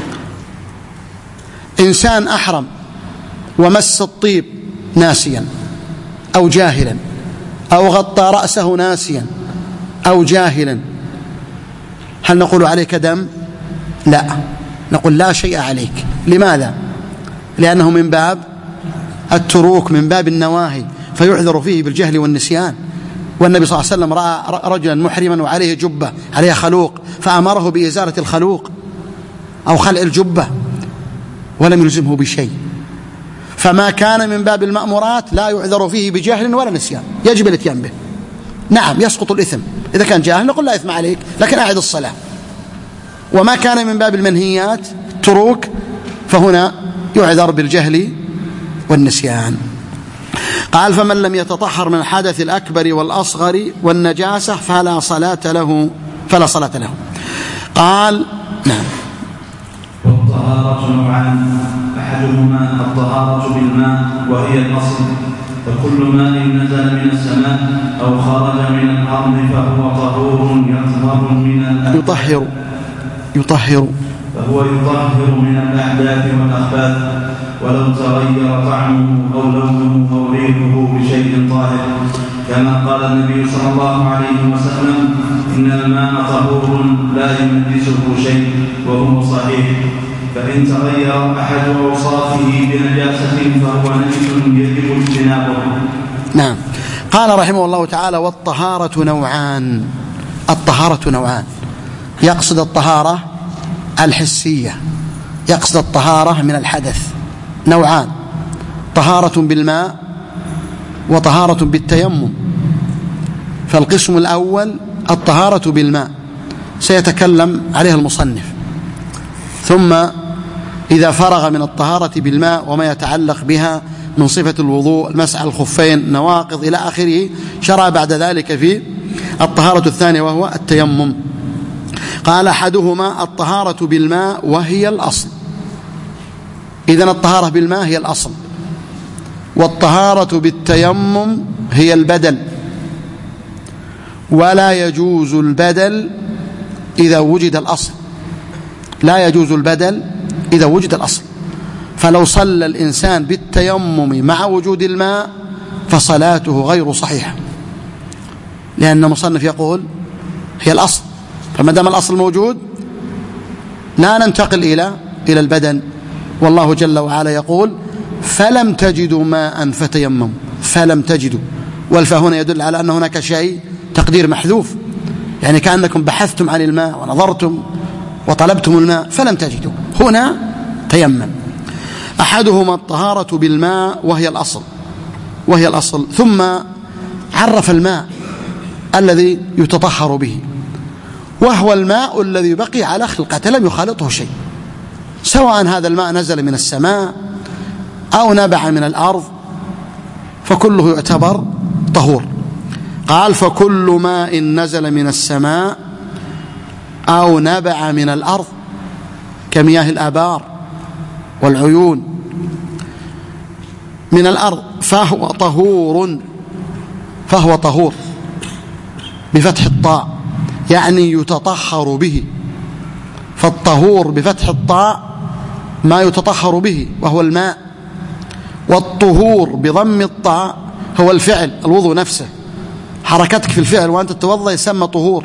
إنسان أحرم ومس الطيب ناسيا أو جاهلا، أو غطى رأسه ناسيا أو جاهلا، هل نقول عليك دم؟ لا، نقول لا شيء عليك. لماذا؟ لأنه من باب التروك، من باب النواهي، فيعذر فيه بالجهل والنسيان. والنبي صلى الله عليه وسلم رأى رجلا محرما وعليه جبة عليها خلوق فأمره بإزالة الخلوق أو خلع الجبة ولم يلزمه بشيء. فما كان من باب المأمورات لا يعذر فيه بجهل ولا نسيان، يجب الاتيان به. نعم يسقط الإثم إذا كان جاهل نقول لا إثم عليك لكن أعد الصلاة. وما كان من باب المنهيات تروك فهنا يعذر بالجهل والنسيان. قال فمن لم يتطهر من الحدث الأكبر والأصغر والنجاسة فلا صلاة له. قال نعم. والطهارة نوعان، أحدهما الطهارة بالماء وهي الأصل، فكل ماء نزل من السماء أو خرج من الأرض فهو طهور يطهر من الأحداث والأخباث ولو تغير طعمه أو لونه أو ريحه بشيء طاهر، كما قال النبي صلى الله عليه وسلم إن الماء طهور لا ينجسه شيء، وهو صحيح. فإن تغير أحد أوصافه بنجاسة فهو نجس يجب اجتنابه. نعم. قال رحمه الله تعالى والطهارة نوعان. الطهارة نوعان، يقصد الطهارة الحسية، يقصد الطهارة من الحدث نوعان، طهارة بالماء وطهارة بالتيمم. فالقسم الأول الطهارة بالماء سيتكلم عليها المصنف، ثم إذا فرغ من الطهارة بالماء وما يتعلق بها من صفة الوضوء، المسح على الخفين، نواقض إلى آخره، شرع بعد ذلك في الطهارة الثانية وهو التيمم. قال أحدهما الطهارة بالماء وهي الأصل. إذن الطهارة بالماء هي الأصل، والطهارة بالتيمم هي البدل، ولا يجوز البدل إذا وجد الأصل، لا يجوز البدل إذا وجد الأصل. فلو صلى الإنسان بالتيمم مع وجود الماء فصلاته غير صحيحة، لأن المصنف يقول هي الأصل، فما دام الأصل موجود لا ننتقل إلى البدن. والله جل وعلا يقول فلم تجدوا ماء فتيمموا، فلم تجدوا، والفاء هنا يدل على أن هناك شيء تقدير محذوف، يعني كأنكم بحثتم عن الماء ونظرتم وطلبتم الماء فلم تجدوا، هنا تيمم. أحدهما الطهارة بالماء وهي الأصل، ثم عرف الماء الذي يتطهر به، وهو الماء الذي بقي على خلقته لم يخالطه شيء، سواء هذا الماء نزل من السماء أو نبع من الأرض فكله يعتبر طهور. قال فكل ماء نزل من السماء أو نبع من الأرض كمياه الآبار والعيون من الأرض فهو طهور بفتح الطاء، يعني يتطهر به. فالطهور بفتح الطاء ما يتطهر به وهو الماء، والطهور بضم الطاء هو الفعل، الوضوء نفسه، حركتك في الفعل وأنت تتوضأ يسمى طهور.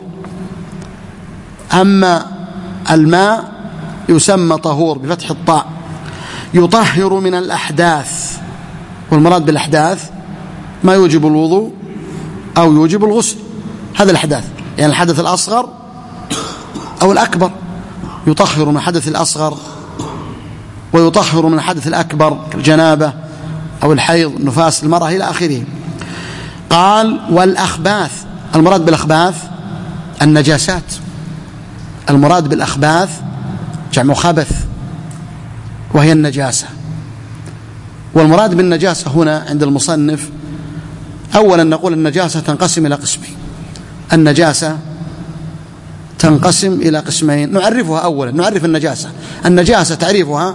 أما الماء يسمى طهور بفتح الطاء. يطهر من الأحداث، والمراد بالأحداث ما يوجب الوضوء أو يوجب الغسل، هذا الأحداث، يعني الحدث الأصغر أو الأكبر. يطهر من الحدث الأصغر ويطهر من الحدث الأكبر كالجنابة أو الحيض، نفاس المرأة إلى آخره. قال والأخباث، المراد بالأخباث النجاسات، المراد بالأخباث جمع خبث وهي النجاسة. والمراد بالنجاسة هنا عند المصنف أولا نقول النجاسة تنقسم إلى قسمين، النجاسة تنقسم إلى قسمين، نعرفها أولا، نعرف النجاسة تعريفها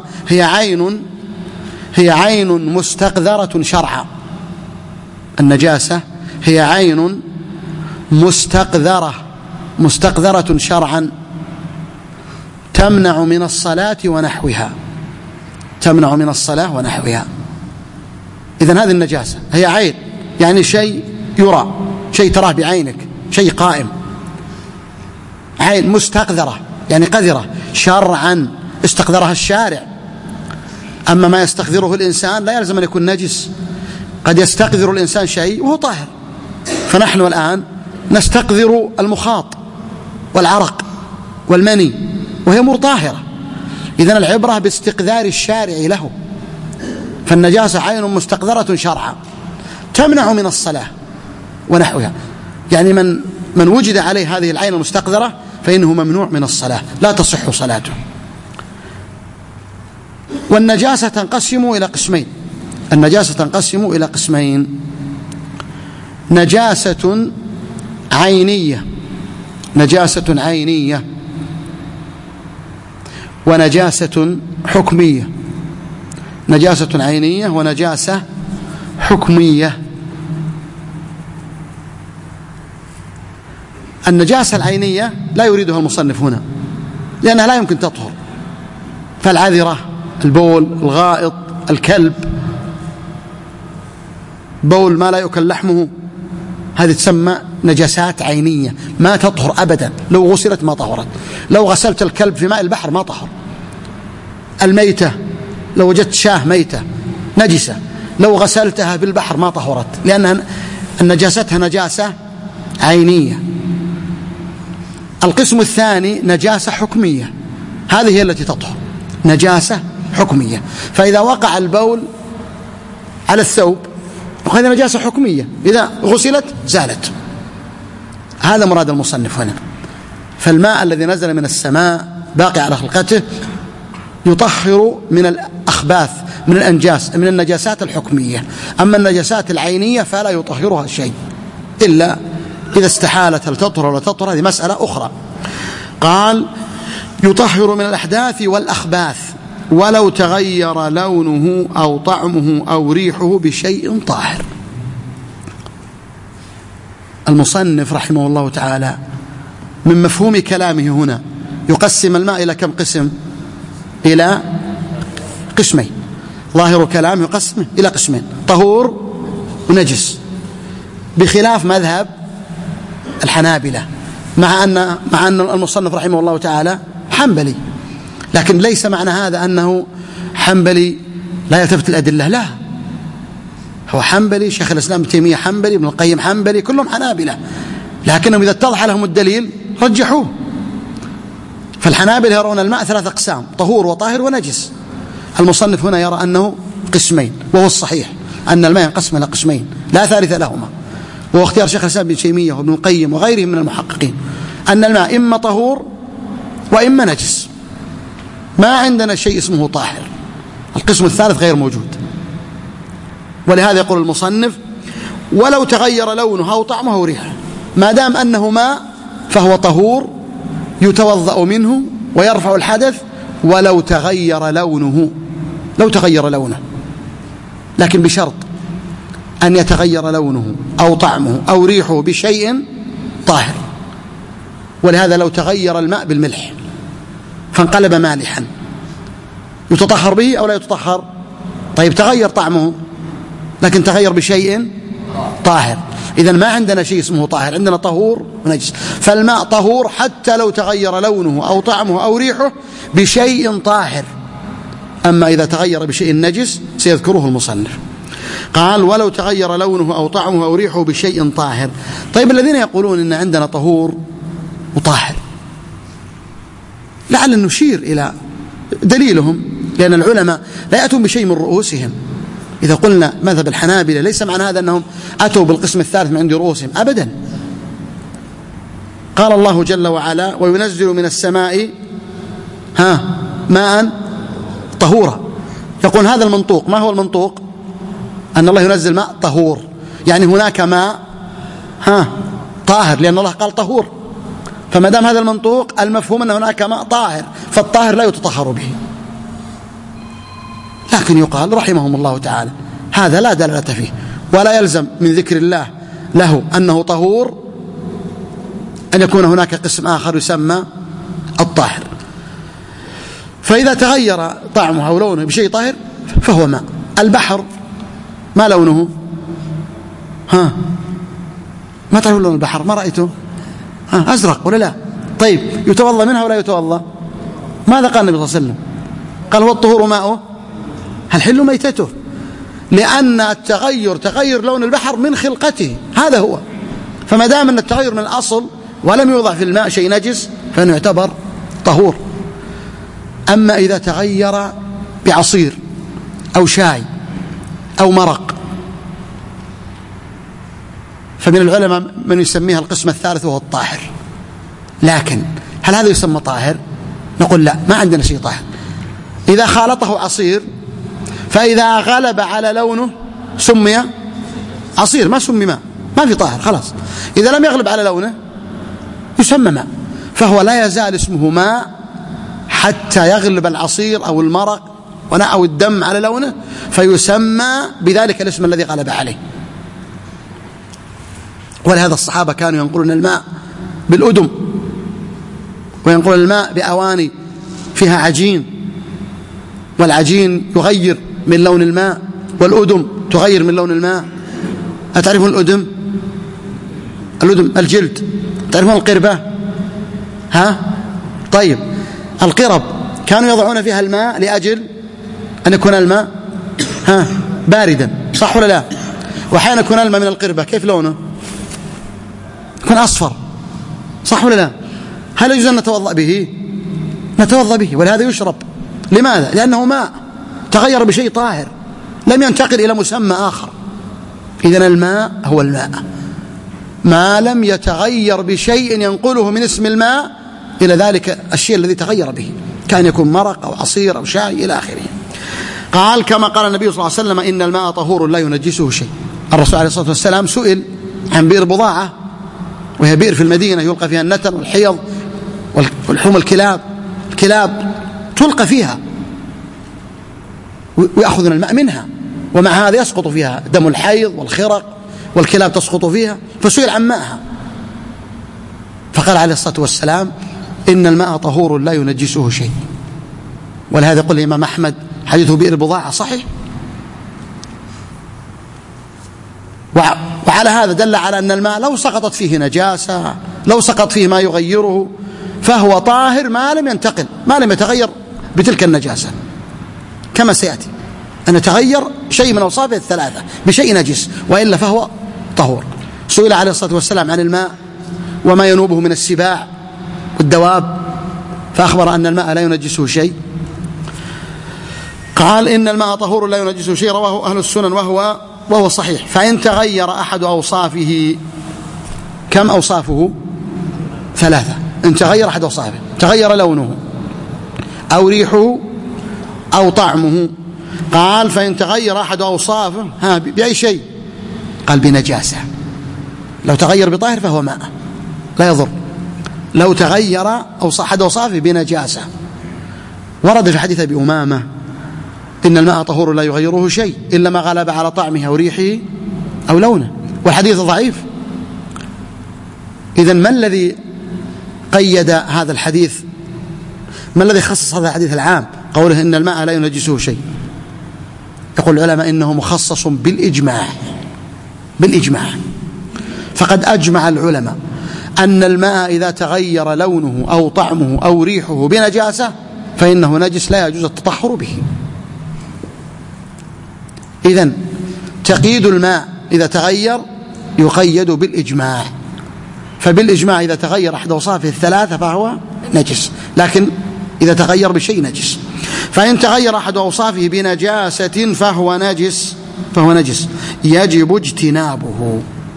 هي عين مستقذرة شرعا. النجاسة هي عين مستقذرة شرعا تمنع من الصلاة ونحوها. إذن هذه النجاسة هي عين، يعني شيء يرى، شيء تراه بعينك، شيء قائم، عين مستقذرة يعني قذرة شرعا، استقذرها الشارع. أما ما يستقذره الإنسان لا يلزم أن يكون نجس، قد يستقذر الإنسان شيء وهو طاهر، فنحن الآن نستقذر المخاط والعرق والمني وهي أمور طاهرة. إذن العبرة باستقذار الشارع له. فالنجاسة عين مستقذرة شرعا تمنع من الصلاة ونحوها، يعني من وجد عليه هذه العين المستقذرة فإنه ممنوع من الصلاة، لا تصح صلاته. والنجاسة تنقسم إلى قسمين، نجاسة عينية ونجاسة حكمية. نجاسة عينية ونجاسة حكمية. النجاسة العينية لا يريدها المصنف هنا لأنها لا يمكن تطهر، فالعذرة، البول، الغائط، الكلب، بول ما لا يؤكل لحمه، هذه تسمى نجاسات عينية ما تطهر أبدا، لو غسلت ما طهرت. لو غسلت الكلب في ماء البحر ما طهر. الميتة، لو وجدت شاه ميتة نجسة، لو غسلتها بالبحر ما طهرت، لأن نجاستها نجاسة عينية. القسم الثاني نجاسة حكمية، هذه هي التي تطهر، نجاسة حكمية. فإذا وقع البول على الثوب وهذه نجاسة حكمية، إذا غسلت زالت. هذا مراد المصنف هنا. فالماء الذي نزل من السماء باقي على خلقته يطهر من الأخباث، من الأنجاس، من النجاسات الحكمية. أما النجاسات العينية فلا يطهرها شيء إلا إذا استحالت هل تطهر ولا تطهر، هذه مسألة أخرى. قال يطهر من الأحداث والأخباث ولو تغير لونه أو طعمه أو ريحه بشيء طاهر. المصنف رحمه الله تعالى من مفهوم كلامه هنا يقسم الماء إلى كم قسم؟ إلى قسمين. ظاهر كلامه يقسمه إلى قسمين: طهور ونجس، بخلاف مذهب الحنابلة، مع أن المصنف رحمه الله تعالى حنبلي، لكن ليس معنى هذا أنه حنبلي لا يلتفت الأدلة، لا، هو حنبلي، شيخ الإسلام ابن تيمية حنبلي، ابن القيم حنبلي، كلهم حنابلة، لكنهم إذا اتضح لهم الدليل رجحوه. فالحنابلة يرون الماء 3 أقسام: طهور وطاهر ونجس. المصنف هنا يرى أنه قسمين، وهو الصحيح أن الماء ينقسم إلى قسمين لا ثالث لهما، وهو اختيار شيخ الإسلام ابن تيمية وابن القيم وغيرهم من المحققين، أن الماء إما طهور وإما نجس، ما عندنا شيء اسمه طاهر، القسم الثالث غير موجود. ولهذا يقول المصنف ولو تغير لونه أو طعمه أو ريحه، ما دام أنه ماء فهو طهور يتوضأ منه ويرفع الحدث ولو تغير لونه، لو تغير لونه، لكن بشرط أن يتغير لونه أو طعمه أو ريحه بشيء طاهر. ولهذا لو تغير الماء بالملح فانقلب مالحا يتطهر به أو لا يتطهر؟ طيب تغير طعمه لكن تغير بشيء طاهر، إذن ما عندنا شيء اسمه طاهر، عندنا طهور ونجس. فالماء طهور حتى لو تغير لونه أو طعمه أو ريحه بشيء طاهر. أما إذا تغير بشيء نجس سيذكره المصنف. قال ولو تغير لونه أو طعمه أو ريحه بشيء طاهر. طيب الذين يقولون إن عندنا طهور وطاهر لعل نشير إلى دليلهم، لأن العلماء لا يأتون بشيء من رؤوسهم. إذا قلنا مذهب الحنابلة ليس معنى هذا أنهم أتوا بالقسم الثالث من عند رؤوسهم أبدا. قال الله جل وعلا وينزل من السماء ماء طهورا. يقول هذا المنطوق، ما هو المنطوق؟ أن الله ينزل ماء طهور، يعني هناك ماء طاهر، لأن الله قال طهور. فما دام هذا المنطوق المفهوم أن هناك ماء طاهر، فالطاهر لا يتطهر به. لكن يقال رحمهم الله تعالى هذا لا دلالة فيه، ولا يلزم من ذكر الله له أنه طهور أن يكون هناك قسم آخر يسمى الطاهر. فإذا تغير طعمه أو لونه بشيء طاهر فهو ماء. البحر ما لونه؟ ما تعرف لون البحر؟ ما رأيته؟ أزرق ولا لا؟ طيب يتوضأ منها ولا يتوضأ؟ ماذا قال النبي صلى الله عليه وسلم؟ قال هو الطهور ماؤه الحل ميتته، لأن التغير تغير لون البحر من خلقته، هذا هو. فما دام أن التغير من الأصل ولم يوضع في الماء شيء نجس فإنه يعتبر طهور. أما إذا تغير بعصير أو شاي أو مرق فمن العلماء من يسميها القسم الثالث وهو الطاهر. لكن هل هذا يسمى طاهر؟ نقول لا، ما عندنا شيء طاهر. إذا خالطه عصير فإذا غلب على لونه سمي عصير، ما سمي ماء، ما في طاهر خلاص. إذا لم يغلب على لونه يسمى ماء، فهو لا يزال اسمه ماء حتى يغلب العصير أو المرق أو الدم على لونه فيسمى بذلك الاسم الذي غلب عليه. ولهذا الصحابة كانوا ينقلون الماء بالأدم، وينقلون الماء بأواني فيها عجين، والعجين يغير من لون الماء، والأدم تغير من لون الماء. أتعرفون الأدم؟ الأدم الجلد. تعرفون القربة؟ طيب القرب كانوا يضعون فيها الماء لأجل أن يكون الماء باردا، صح ولا لا؟ وحين يكون الماء من القربة كيف لونه؟ يكون أصفر، صح ولا لا؟ هل يجوز أن نتوضأ به؟ نتوضأ به، ولهذا يشرب. لماذا؟ لأنه ماء تغير بشيء طاهر لم ينتقل إلى مسمى آخر. إذن الماء هو الماء، ما لم يتغير بشيء ينقله من اسم الماء إلى ذلك الشيء الذي تغير به، كان يكون مرق أو عصير أو شاي إلى آخره. قال كما قال النبي صلى الله عليه وسلم إن الماء طهور لا ينجسه شيء. الرسول عليه الصلاة والسلام سئل عن بئر بضاعة، وهي بئر في المدينة يلقى فيها النتن والحيض والحوم الكلاب تلقى فيها ويأخذون الماء منها، ومع هذا يسقط فيها دم الحيض والخرق والكلاب تسقط فيها، فسئل عن ماءها فقال عليه الصلاة والسلام إن الماء طهور لا ينجسه شيء. ولهذا يقول الإمام أحمد حديثه بئر بضاعة صحيح. وعلى هذا دل على أن الماء لو سقطت فيه نجاسة، لو سقط فيه ما يغيره، فهو طاهر ما لم ينتقل، ما لم يتغير بتلك النجاسة، كما سيأتي أن يتغير شيء من أوصافه الثلاثة بشيء نجس، وإلا فهو طهور. سئل عليه الصلاة والسلام عن الماء وما ينوبه من السباع والدواب، فأخبر أن الماء لا ينجسه شيء. قال إن الماء طهور لا ينجسه شيء، رواه أهل السنن وهو صحيح. فإن تغير أحد أوصافه، كم أوصافه؟ 3. إن تغير أحد أوصافه، تغير لونه أو ريحه أو طعمه. قال فإن تغير أحد أوصافه بأي شيء؟ قال بنجاسة. لو تغير بطاهر فهو ماء لا يضر. لو تغير أحد أوصافه بنجاسة، ورد في حديث أبي أمامة إن الماء طهور لا يغيره شيء إلا ما غلب على طعمه أو ريحه أو لونه، والحديث ضعيف. إذن ما الذي قيد هذا الحديث؟ ما الذي خصص هذا الحديث العام قوله إن الماء لا ينجسه شيء؟ يقول العلماء إنه مخصص بالإجماع. فقد أجمع العلماء أن الماء إذا تغير لونه أو طعمه أو ريحه بنجاسة فإنه نجس لا يجوز التطهر به. إذن تقييد الماء إذا تغير يقيد بالإجماع، فبالإجماع إذا تغير أحد أوصافه الثلاثة فهو نجس، لكن إذا تغير بشيء نجس. فإن تغير أحد أوصافه بنجاسة فهو نجس يجب اجتنابه،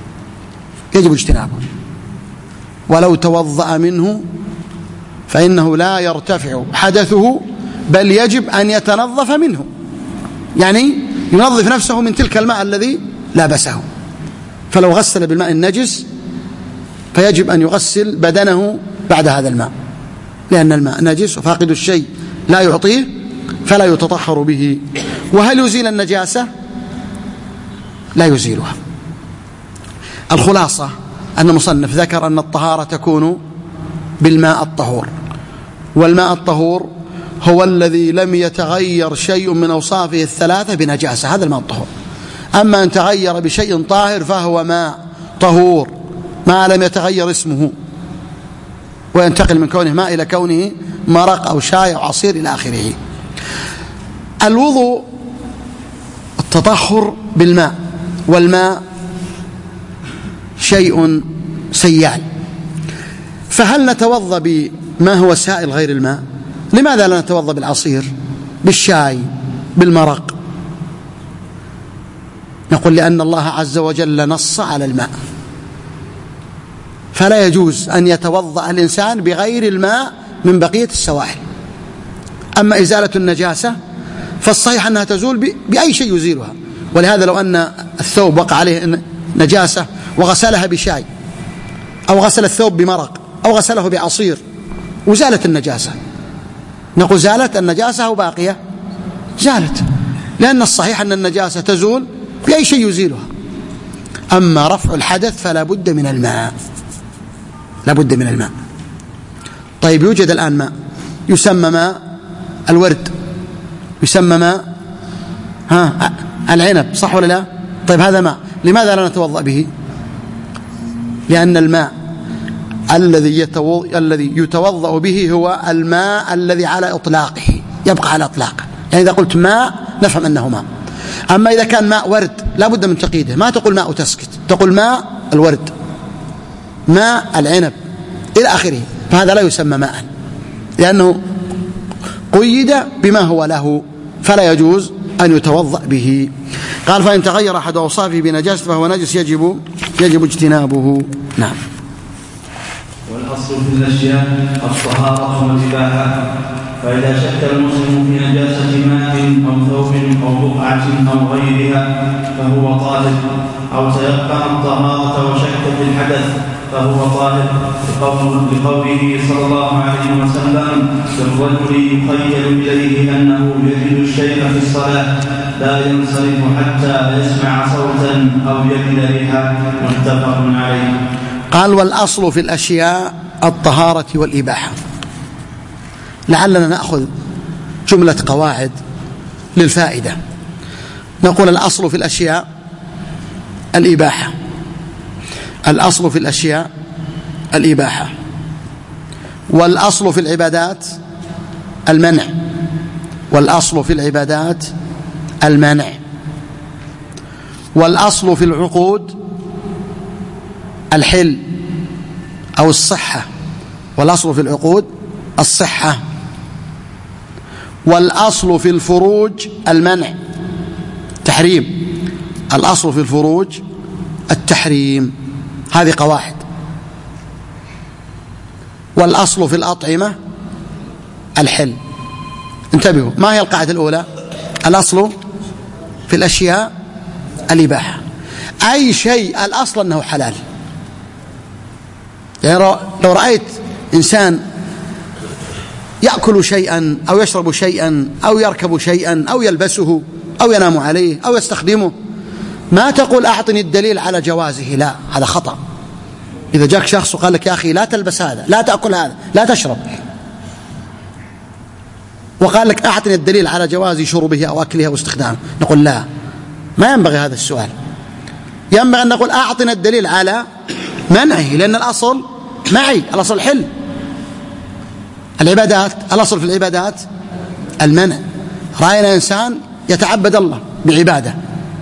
ولو توضأ منه فإنه لا يرتفع حدثه، بل يجب أن يتنظف منه، يعني ينظف نفسه من تلك الماء الذي لابسه. فلو غسل بالماء النجس فيجب أن يغسل بدنه بعد هذا الماء، لأن الماء نجس وفاقد الشيء لا يعطيه فلا يتطهر به. وهل يزيل النجاسة؟ لا يزيلها. الخلاصة أن المصنف ذكر أن الطهارة تكون بالماء الطهور، والماء الطهور هو الذي لم يتغير شيء من أوصافه الثلاثة بنجاسة، هذا الماء الطهور. أما أن تغير بشيء طاهر فهو ماء طهور ما لم يتغير اسمه، وينتقل من كونه ماء إلى كونه مرق أو شاي أو عصير إلى آخره. الوضوء التطهر بالماء، والماء شيء سيال، فهل نتوضأ بما هو سائل غير الماء؟ لماذا لا نتوضأ بالعصير، بالشاي، بالمرق؟ نقول لأن الله عز وجل نص على الماء، فلا يجوز أن يتوضأ الإنسان بغير الماء من بقية السوائل. أما إزالة النجاسة فالصحيح أنها تزول بأي شيء يزيلها، ولهذا لو أن الثوب وقع عليه نجاسة وغسلها بشاي، أو غسل الثوب بمرق، أو غسله بعصير وزالت النجاسة، نقول زالت النجاسة أو باقية؟ زالت، لأن الصحيح أن النجاسة تزول بأي شيء يزيلها. أما رفع الحدث فلا بد من الماء، لا بد من الماء. طيب يوجد الآن ماء يسمى ماء الورد، يسمى ماء العنب، صح ولا لا؟ طيب هذا ماء، لماذا لا نتوضأ به؟ لأن الماء الذي يتوضأ به هو الماء الذي على إطلاقه، يبقى على إطلاقه. يعني إذا قلت ماء نفهم أنه ماء. أما إذا كان ماء ورد لا بد من تقييده، ما تقول ماء وتسكت، تقول ماء الورد، ماء العنب إلى آخره، فهذا لا يسمى ماء، لأنه قيد بما هو له، فلا يجوز أن يتوضأ به. قال فإن تغير أحد أوصافه بنجاسة فهو نجس يجب يجب اجتنابه. نعم. والأصل في الأشياء الطهارة والإباحة، فإذا شك المسلم في نجاسة ماء أو ثوب أو بقعة أو غيرها فهو طاهر، أو تيقن الطهارة وشك في الحدث فهو طاهر، لقوله صلى الله عليه وسلم: للرجل يخيل إليه أنه يجد الشيء في الصلاة لا ينصرف حتى يسمع صوتا أو يجد ريحا. متفق عليه. قال: والأصل في الأشياء الطهارة والإباحة. لعلنا نأخذ جملة قواعد للفائدة. نقول: الأصل في الأشياء الإباحة، الأصل في الأشياء الإباحة، والأصل في العبادات المنع، والأصل في العبادات المنع، والأصل في العقود الحل أو الصحة، والأصل في العقود الصحة، والأصل في الفروج المنع تحريم، الأصل في الفروج التحريم. هذه قواعد. والأصل في الأطعمة الحل. انتبهوا، ما هي القاعدة الأولى؟ الأصل في الأشياء الإباحة، أي شيء الأصل أنه حلال. يعني لو رأيت إنسان يأكل شيئا أو يشرب شيئا أو يركب شيئا أو يلبسه أو ينام عليه أو يستخدمه، ما تقول أعطني الدليل على جوازه، لا، هذا خطأ. إذا جاك شخص وقال لك: يا أخي لا تلبس هذا، لا تأكل هذا، لا تشرب، وقال لك: أعطني الدليل على جواز شربه أو أكله أو استخدامه، نقول: لا، ما ينبغي هذا السؤال. ينبغي أن نقول: أعطنا الدليل على منعه، لأن الأصل معي، الأصل الحل. العبادات، الأصل في العبادات المنع. رأينا إنسان يتعبد الله بعبادة،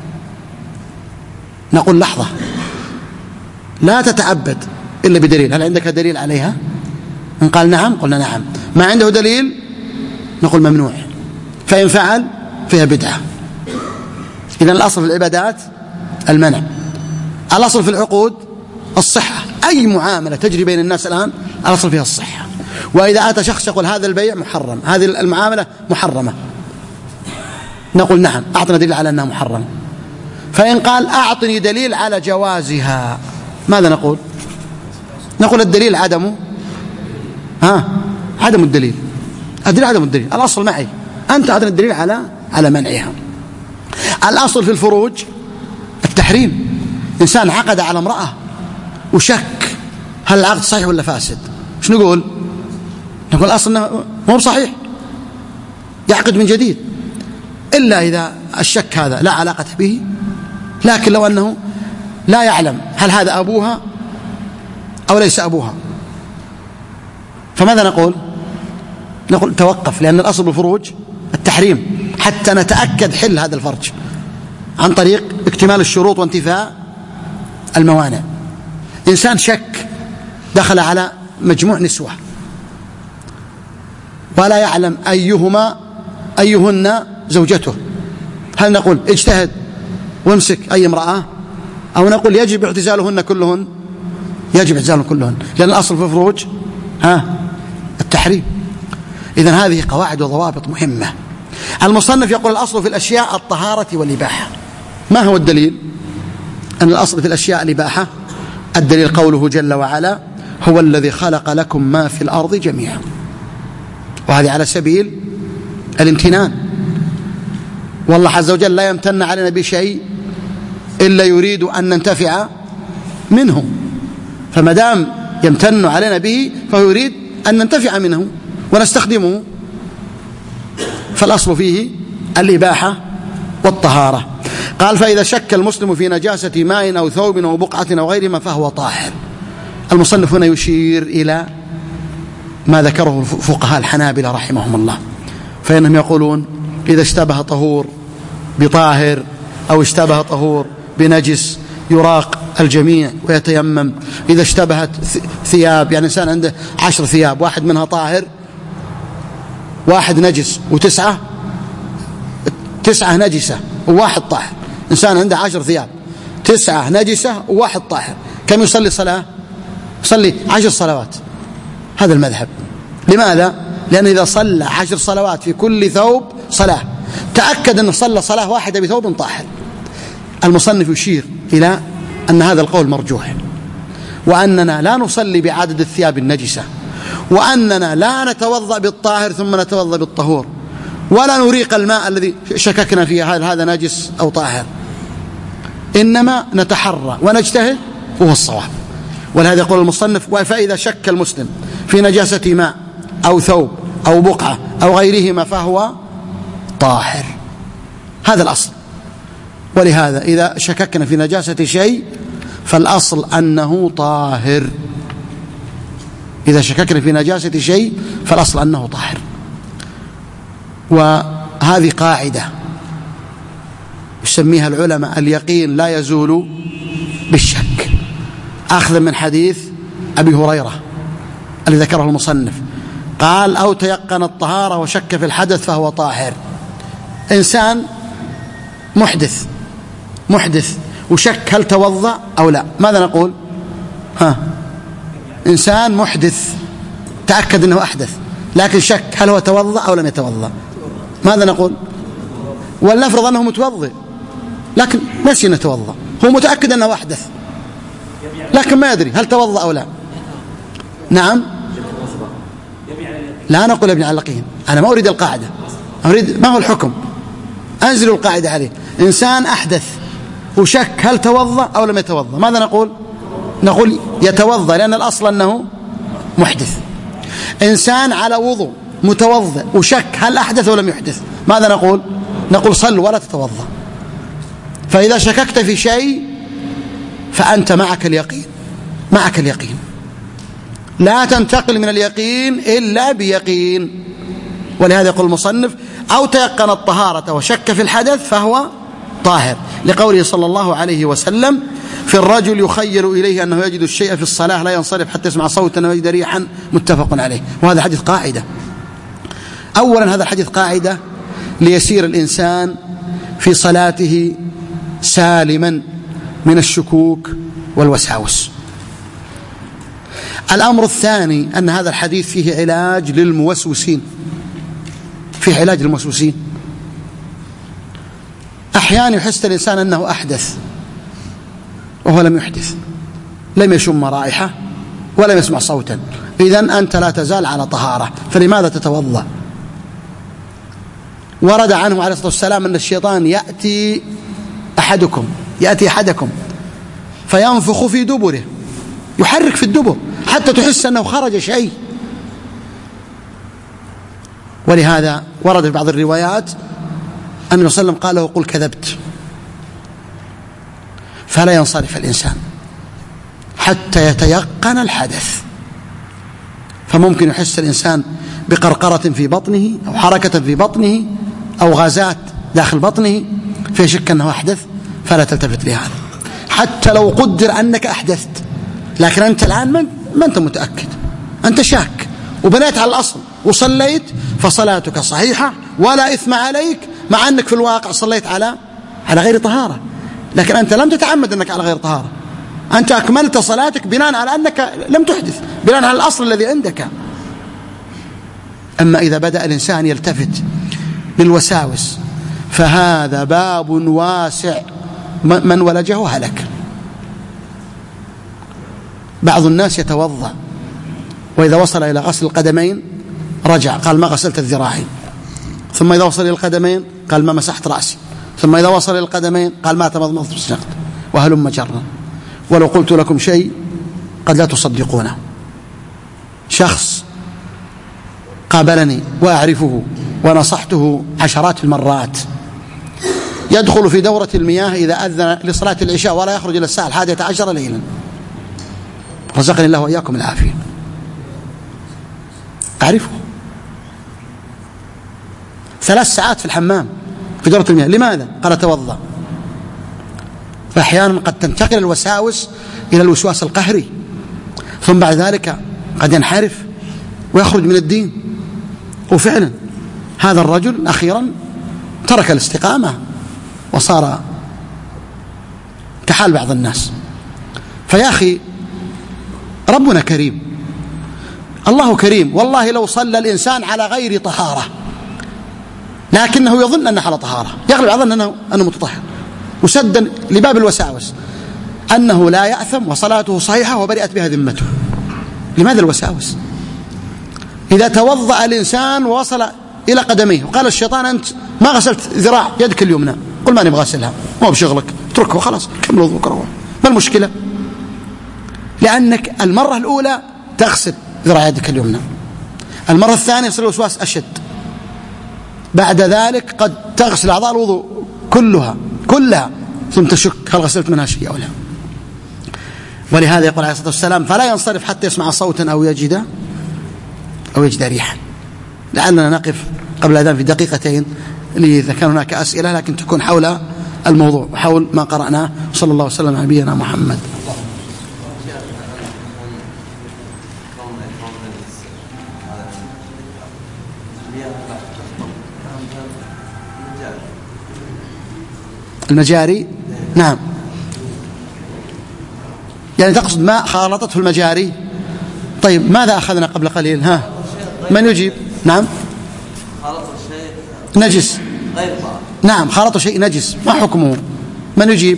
نقول: لحظة، لا تتعبد إلا بدليل. هل عندك دليل عليها؟ إن قال نعم قلنا نعم، ما عنده دليل نقول ممنوع، فإن فعل فيها بدعة. إذن الأصل في العبادات المنع، الأصل في العقود الصحة. أي معاملة تجري بين الناس الآن الأصل فيها الصحة. وإذا أتى شخص يقول: هذا البيع محرم، هذه المعاملة محرمة، نقول: نعم، أعطنا دليل على أنها محرمة. فإن قال: أعطني دليل على جوازها، ماذا نقول؟ نقول: الدليل عدم الدليل، الدليل عدم الدليل، الأصل معي، أنت أعطني الدليل على منعها. الأصل في الفروج التحريم. إنسان عقد على امرأة وشك هل العقد صحيح ولا فاسد، ايش نقول؟ نقول: الأصل أنه مو صحيح، يعقد من جديد، إلا إذا الشك هذا لا علاقة به. لكن لو أنه لا يعلم هل هذا أبوها أو ليس أبوها، فماذا نقول؟ نقول: توقف، لأن الأصل بالفروج التحريم، حتى نتأكد حل هذا الفرج عن طريق اكتمال الشروط وانتفاء الموانع. إنسان شك، دخل على مجموع نسوة ولا يعلم أيهن زوجته، هل نقول اجتهد وامسك أي امرأة، أو نقول يجب اعتزالهن كلهن؟ يجب اعتزالهن كلهن، لأن الأصل في الفروج التحريم. إذن هذه قواعد وضوابط مهمة. المصنف يقول: الأصل في الأشياء الطهارة والإباحة. ما هو الدليل أن الأصل في الأشياء الإباحة؟ الدليل قوله جل وعلا: هو الذي خلق لكم ما في الأرض جميعا. وهذه على سبيل الامتنان، والله عز وجل لا يمتن علينا بشيء إلا يريد أن ننتفع منه، فما دام يمتن علينا به فهو يريد أن ننتفع منه ونستخدمه، فالأصل فيه الإباحة والطهارة. قال: فإذا شك المسلم في نجاسة ماء أو ثوب أو بقعة أو غيرهما فهو طاهر. المصنف هنا يشير إلى ما ذكره فقهاء الحنابلة رحمهم الله، فإنهم يقولون: إذا اشتبه طهور بطاهر أو اشتبه طهور بنجس يراق الجميع ويتيمم. إذا اشتبهت ثياب، يعني إنسان عنده 10 ثياب، واحد منها طاهر واحد نجس وتسعة نجسة وواحد طاهر، إنسان عنده 10 ثياب، 9 نجسة و1 طاهر، كم يصلي صلاة؟ يصلي 10 صلوات. هذا المذهب. لماذا؟ لأن إذا صلى 10 صلوات في كل ثوب صلاة، تأكد أنه صلى صلاة واحدة بثوب طاهر. المصنف يشير إلى أن هذا القول مرجوح، وأننا لا نصلي بعدد الثياب النجسة، وأننا لا نتوضأ بالطاهر ثم نتوضأ بالطهور، ولا نريق الماء الذي شككنا فيه هذا نجس أو طاهر، إنما نتحرى ونجتهد وهو الصواب. ولهذا يقول المصنف: فإذا شك المسلم في نجاسة ماء أو ثوب أو بقعة أو غيرهما فهو طاهر. هذا الأصل. ولهذا إذا شككنا في نجاسة شيء فالأصل أنه طاهر. إذا شككنا في نجاسة شيء فالأصل أنه طاهر. وهذه قاعدة يسميها العلماء اليقين لا يزول بالشك، أخذا من حديث أبي هريرة الذي ذكره المصنف، قال: أو تيقن الطهارة وشك في الحدث فهو طاهر. إنسان محدث وشك هل توضأ أو لا، ماذا نقول؟ إنسان محدث تأكد أنه أحدث لكن شك هل هو توضأ أو لم يتوضأ، ماذا نقول؟ ولنفرض أنه متوضئ لكن نسي أنه توضأ، هو متأكد أنه أحدث لكن ما يدري هل توضأ أو لا. نعم، لا نقول ابن علقين، أنا ما أريد القاعدة، أريد ما هو الحكم، أنزل القاعدة عليه. إنسان أحدث وشك هل توضأ أو لم يتوضأ، ماذا نقول؟ نقول يتوضأ لأن الأصل أنه محدث. إنسان على وضوء متوضأ وشك هل أحدث أو لم يحدث، ماذا نقول؟ نقول صل ولا تتوضأ. فإذا شككت في شيء فأنت معك اليقين، لا تنتقل من اليقين إلا بيقين. ولهذا يقول المصنف: أو تيقن الطهارة وشك في الحدث فهو طاهر، لقوله صلى الله عليه وسلم: في الرجل يخيل إليه أنه يجد الشيء في الصلاة لا ينصرف حتى يسمع صوتا ويجد ريحا، متفق عليه. وهذا حديث قاعدة. أولا هذا الحديث قاعدة ليسير الإنسان في صلاته سالما من الشكوك والوساوس. الأمر الثاني أن هذا الحديث فيه علاج للموسوسين، فيه علاج للموسوسين. أحيانا يحس الإنسان أنه أحدث وهو لم يحدث، لم يشم رائحة ولم يسمع صوتا، إذن أنت لا تزال على طهارة، فلماذا تتوضأ؟ ورد عنه عليه الصلاة والسلام أن الشيطان يأتي أحدكم فينفخ في دبره، يحرك في الدبر حتى تحس أنه خرج شيء. ولهذا ورد في بعض الروايات أن النبي صلى الله عليه وسلم قال له: قل كذبت. فلا ينصرف الإنسان حتى يتيقن الحدث. فممكن يحس الإنسان بقرقرة في بطنه أو حركة في بطنه أو غازات داخل بطنه فيشك أنه أحدث، فلا تلتفت لهذا حتى لو قدر أنك أحدثت، لكن أنت الآن ما أنت متأكد، أنت شاك وبنيت على الأصل وصليت، فصلاتك صحيحة ولا إثم عليك، مع أنك في الواقع صليت على غير طهارة، لكن أنت لم تتعمد أنك على غير طهارة، أنت أكملت صلاتك بناء على أنك لم تحدث، بناء على الأصل الذي عندك. أما إذا بدأ الإنسان يلتفت بالوساوس فهذا باب واسع، من ولجه هلك. بعض الناس يتوضأ وإذا وصل إلى غسل القدمين رجع قال: ما غسلت الذراعين، ثم إذا وصل إلى القدمين قال: ما مسحت رأسي، ثم إذا وصل إلى القدمين قال: ما تمضمضت واستنشقت، وهلم جرا. ولو قلت لكم شيء قد لا تصدقونه. شخص قابلني وأعرفه ونصحته عشرات المرات، يدخل في دورة المياه إذا أذن لصلاة العشاء ولا يخرج إلى الساعة 11 ليلا، رزقني الله وإياكم العافية. أعرفه 3 ساعات في الحمام في دورة المياه، لماذا؟ قال: توضأ. فأحيانا قد تنتقل الوساوس إلى الوسواس القهري، ثم بعد ذلك قد ينحرف ويخرج من الدين. وفعلا هذا الرجل أخيرا ترك الاستقامة وصار كحال بعض الناس. فيا أخي ربنا كريم، الله كريم، والله لو صلى الإنسان على غير طهارة لكنه يظن أنه على طهارة، يغلب على أنه متطهر، وسدا لباب الوساوس أنه لا يأثم وصلاته صحيحة وبرئت بها ذمته. لماذا الوساوس؟ إذا توضأ الإنسان ووصل إلى قدميه وقال الشيطان أنت ما غسلت ذراع يدك اليمنى، قل ماني بغسلها، مو بشغلك، اتركه خلاص، كمل وضوءك روح، ما المشكلة؟ لأنك المرة الأولى تغسل ذراع يدك اليمنى، المرة الثانية يصير الوسواس أشد، بعد ذلك قد تغسل أعضاء الوضوء كلها ثم تشك هل غسلت منها شيء أو لا. ولهذا يقول عليه الصلاة والسلام فلا ينصرف حتى يسمع صوتا أو يجد ريحا. لعلنا نقف قبل الأذان في دقيقتين إذا كان هناك أسئلة، لكن تكون حول الموضوع وحول ما قرأناه. صلى الله وسلم على نبينا محمد. المجاري، نعم، يعني تقصد ما خالطته المجاري. طيب ماذا أخذنا قبل قليل؟ ها من يجيب؟ نعم، خالط الشيء نجس غير طاهر. نعم، خالط شيء نجس، ما حكمه؟ من يجيب؟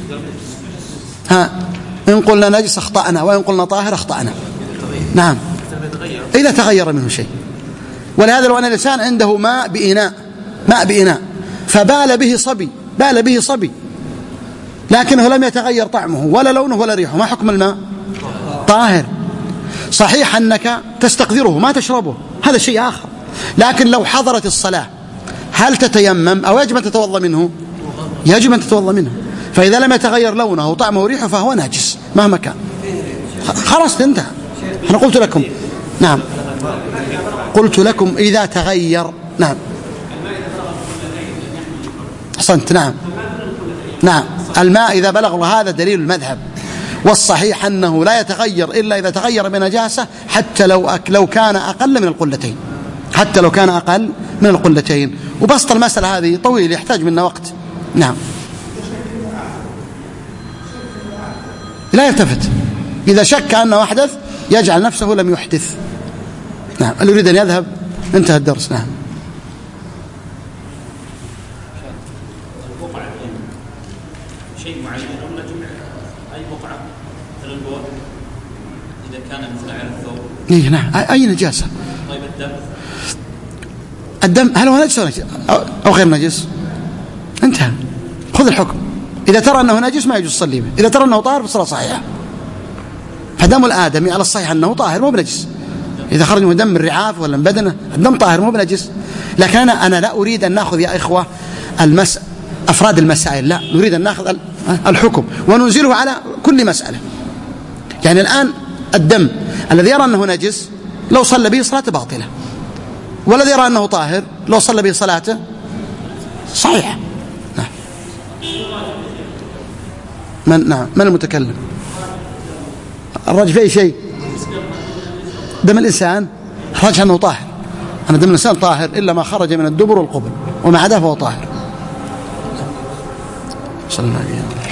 ها إن قلنا نجس أخطأنا، وإن قلنا طاهر أخطأنا. نعم، إذا تغير منه شيء. ولهذا لو أن الإنسان عنده ماء بإناء فبال به صبي لكنه لم يتغير طعمه ولا لونه ولا ريحه، ما حكم الماء؟ طاهر. صحيح أنك تستقذره ما تشربه، هذا شيء آخر، لكن لو حضرت الصلاة هل تتيمم أو يجب أن تتوضأ منه؟ يجب أن تتوضأ منه. فإذا لم يتغير لونه وطعمه وريحه فهو ناجس مهما كان. خلاص انتهى. أنا قلت لكم، نعم، قلت لكم إذا تغير. نعم أحسنت. نعم الماء إذا بلغ، هذا دليل المذهب، والصحيح أنه لا يتغير إلا إذا تغير بنجاسة، حتى لو كان أقل من القلتين. وبسط المسألة هذه طويل يحتاج منا وقت. نعم، لا يلتفت، إذا شك أنه أحدث يجعل نفسه لم يحدث. نعم، اللي يريد أن يذهب انتهى الدرس. نعم. شيء معين أو نجم أي بقعة مثل البول إذا كان مثل على الثوب. إيه نعم، أي نجاسة. طيب الدم هل هو نجس أو غير نجس؟ انتهى، خذ الحكم. إذا ترى أنه نجس ما يجوز تصلي به، إذا ترى أنه طاهر فالصلاة صحيحة. فدم الآدمي على الصحيح أنه طاهر مو بنجس، إذا خرج من دم الرعاف ولا من بدنه الدم طاهر مو بنجس. لكن أنا لا أريد أن نأخذ يا إخوة أفراد المسائل، لا، نريد أن نأخذ الحكم وننزله على كل مسألة. يعني الآن الدم الذي يرى أنه نجس لو صلى به صلاته باطلة، والذي يرى أنه طاهر لو صلى به صلاته صحيحة. نعم. من المتكلم؟ الرجل في أي شيء؟ دم الإنسان الرجل أنه طاهر، أنا دم الإنسان طاهر إلا ما خرج من الدبر والقبل، وما عداه فهو طاهر. صلى الله عليه وسلم.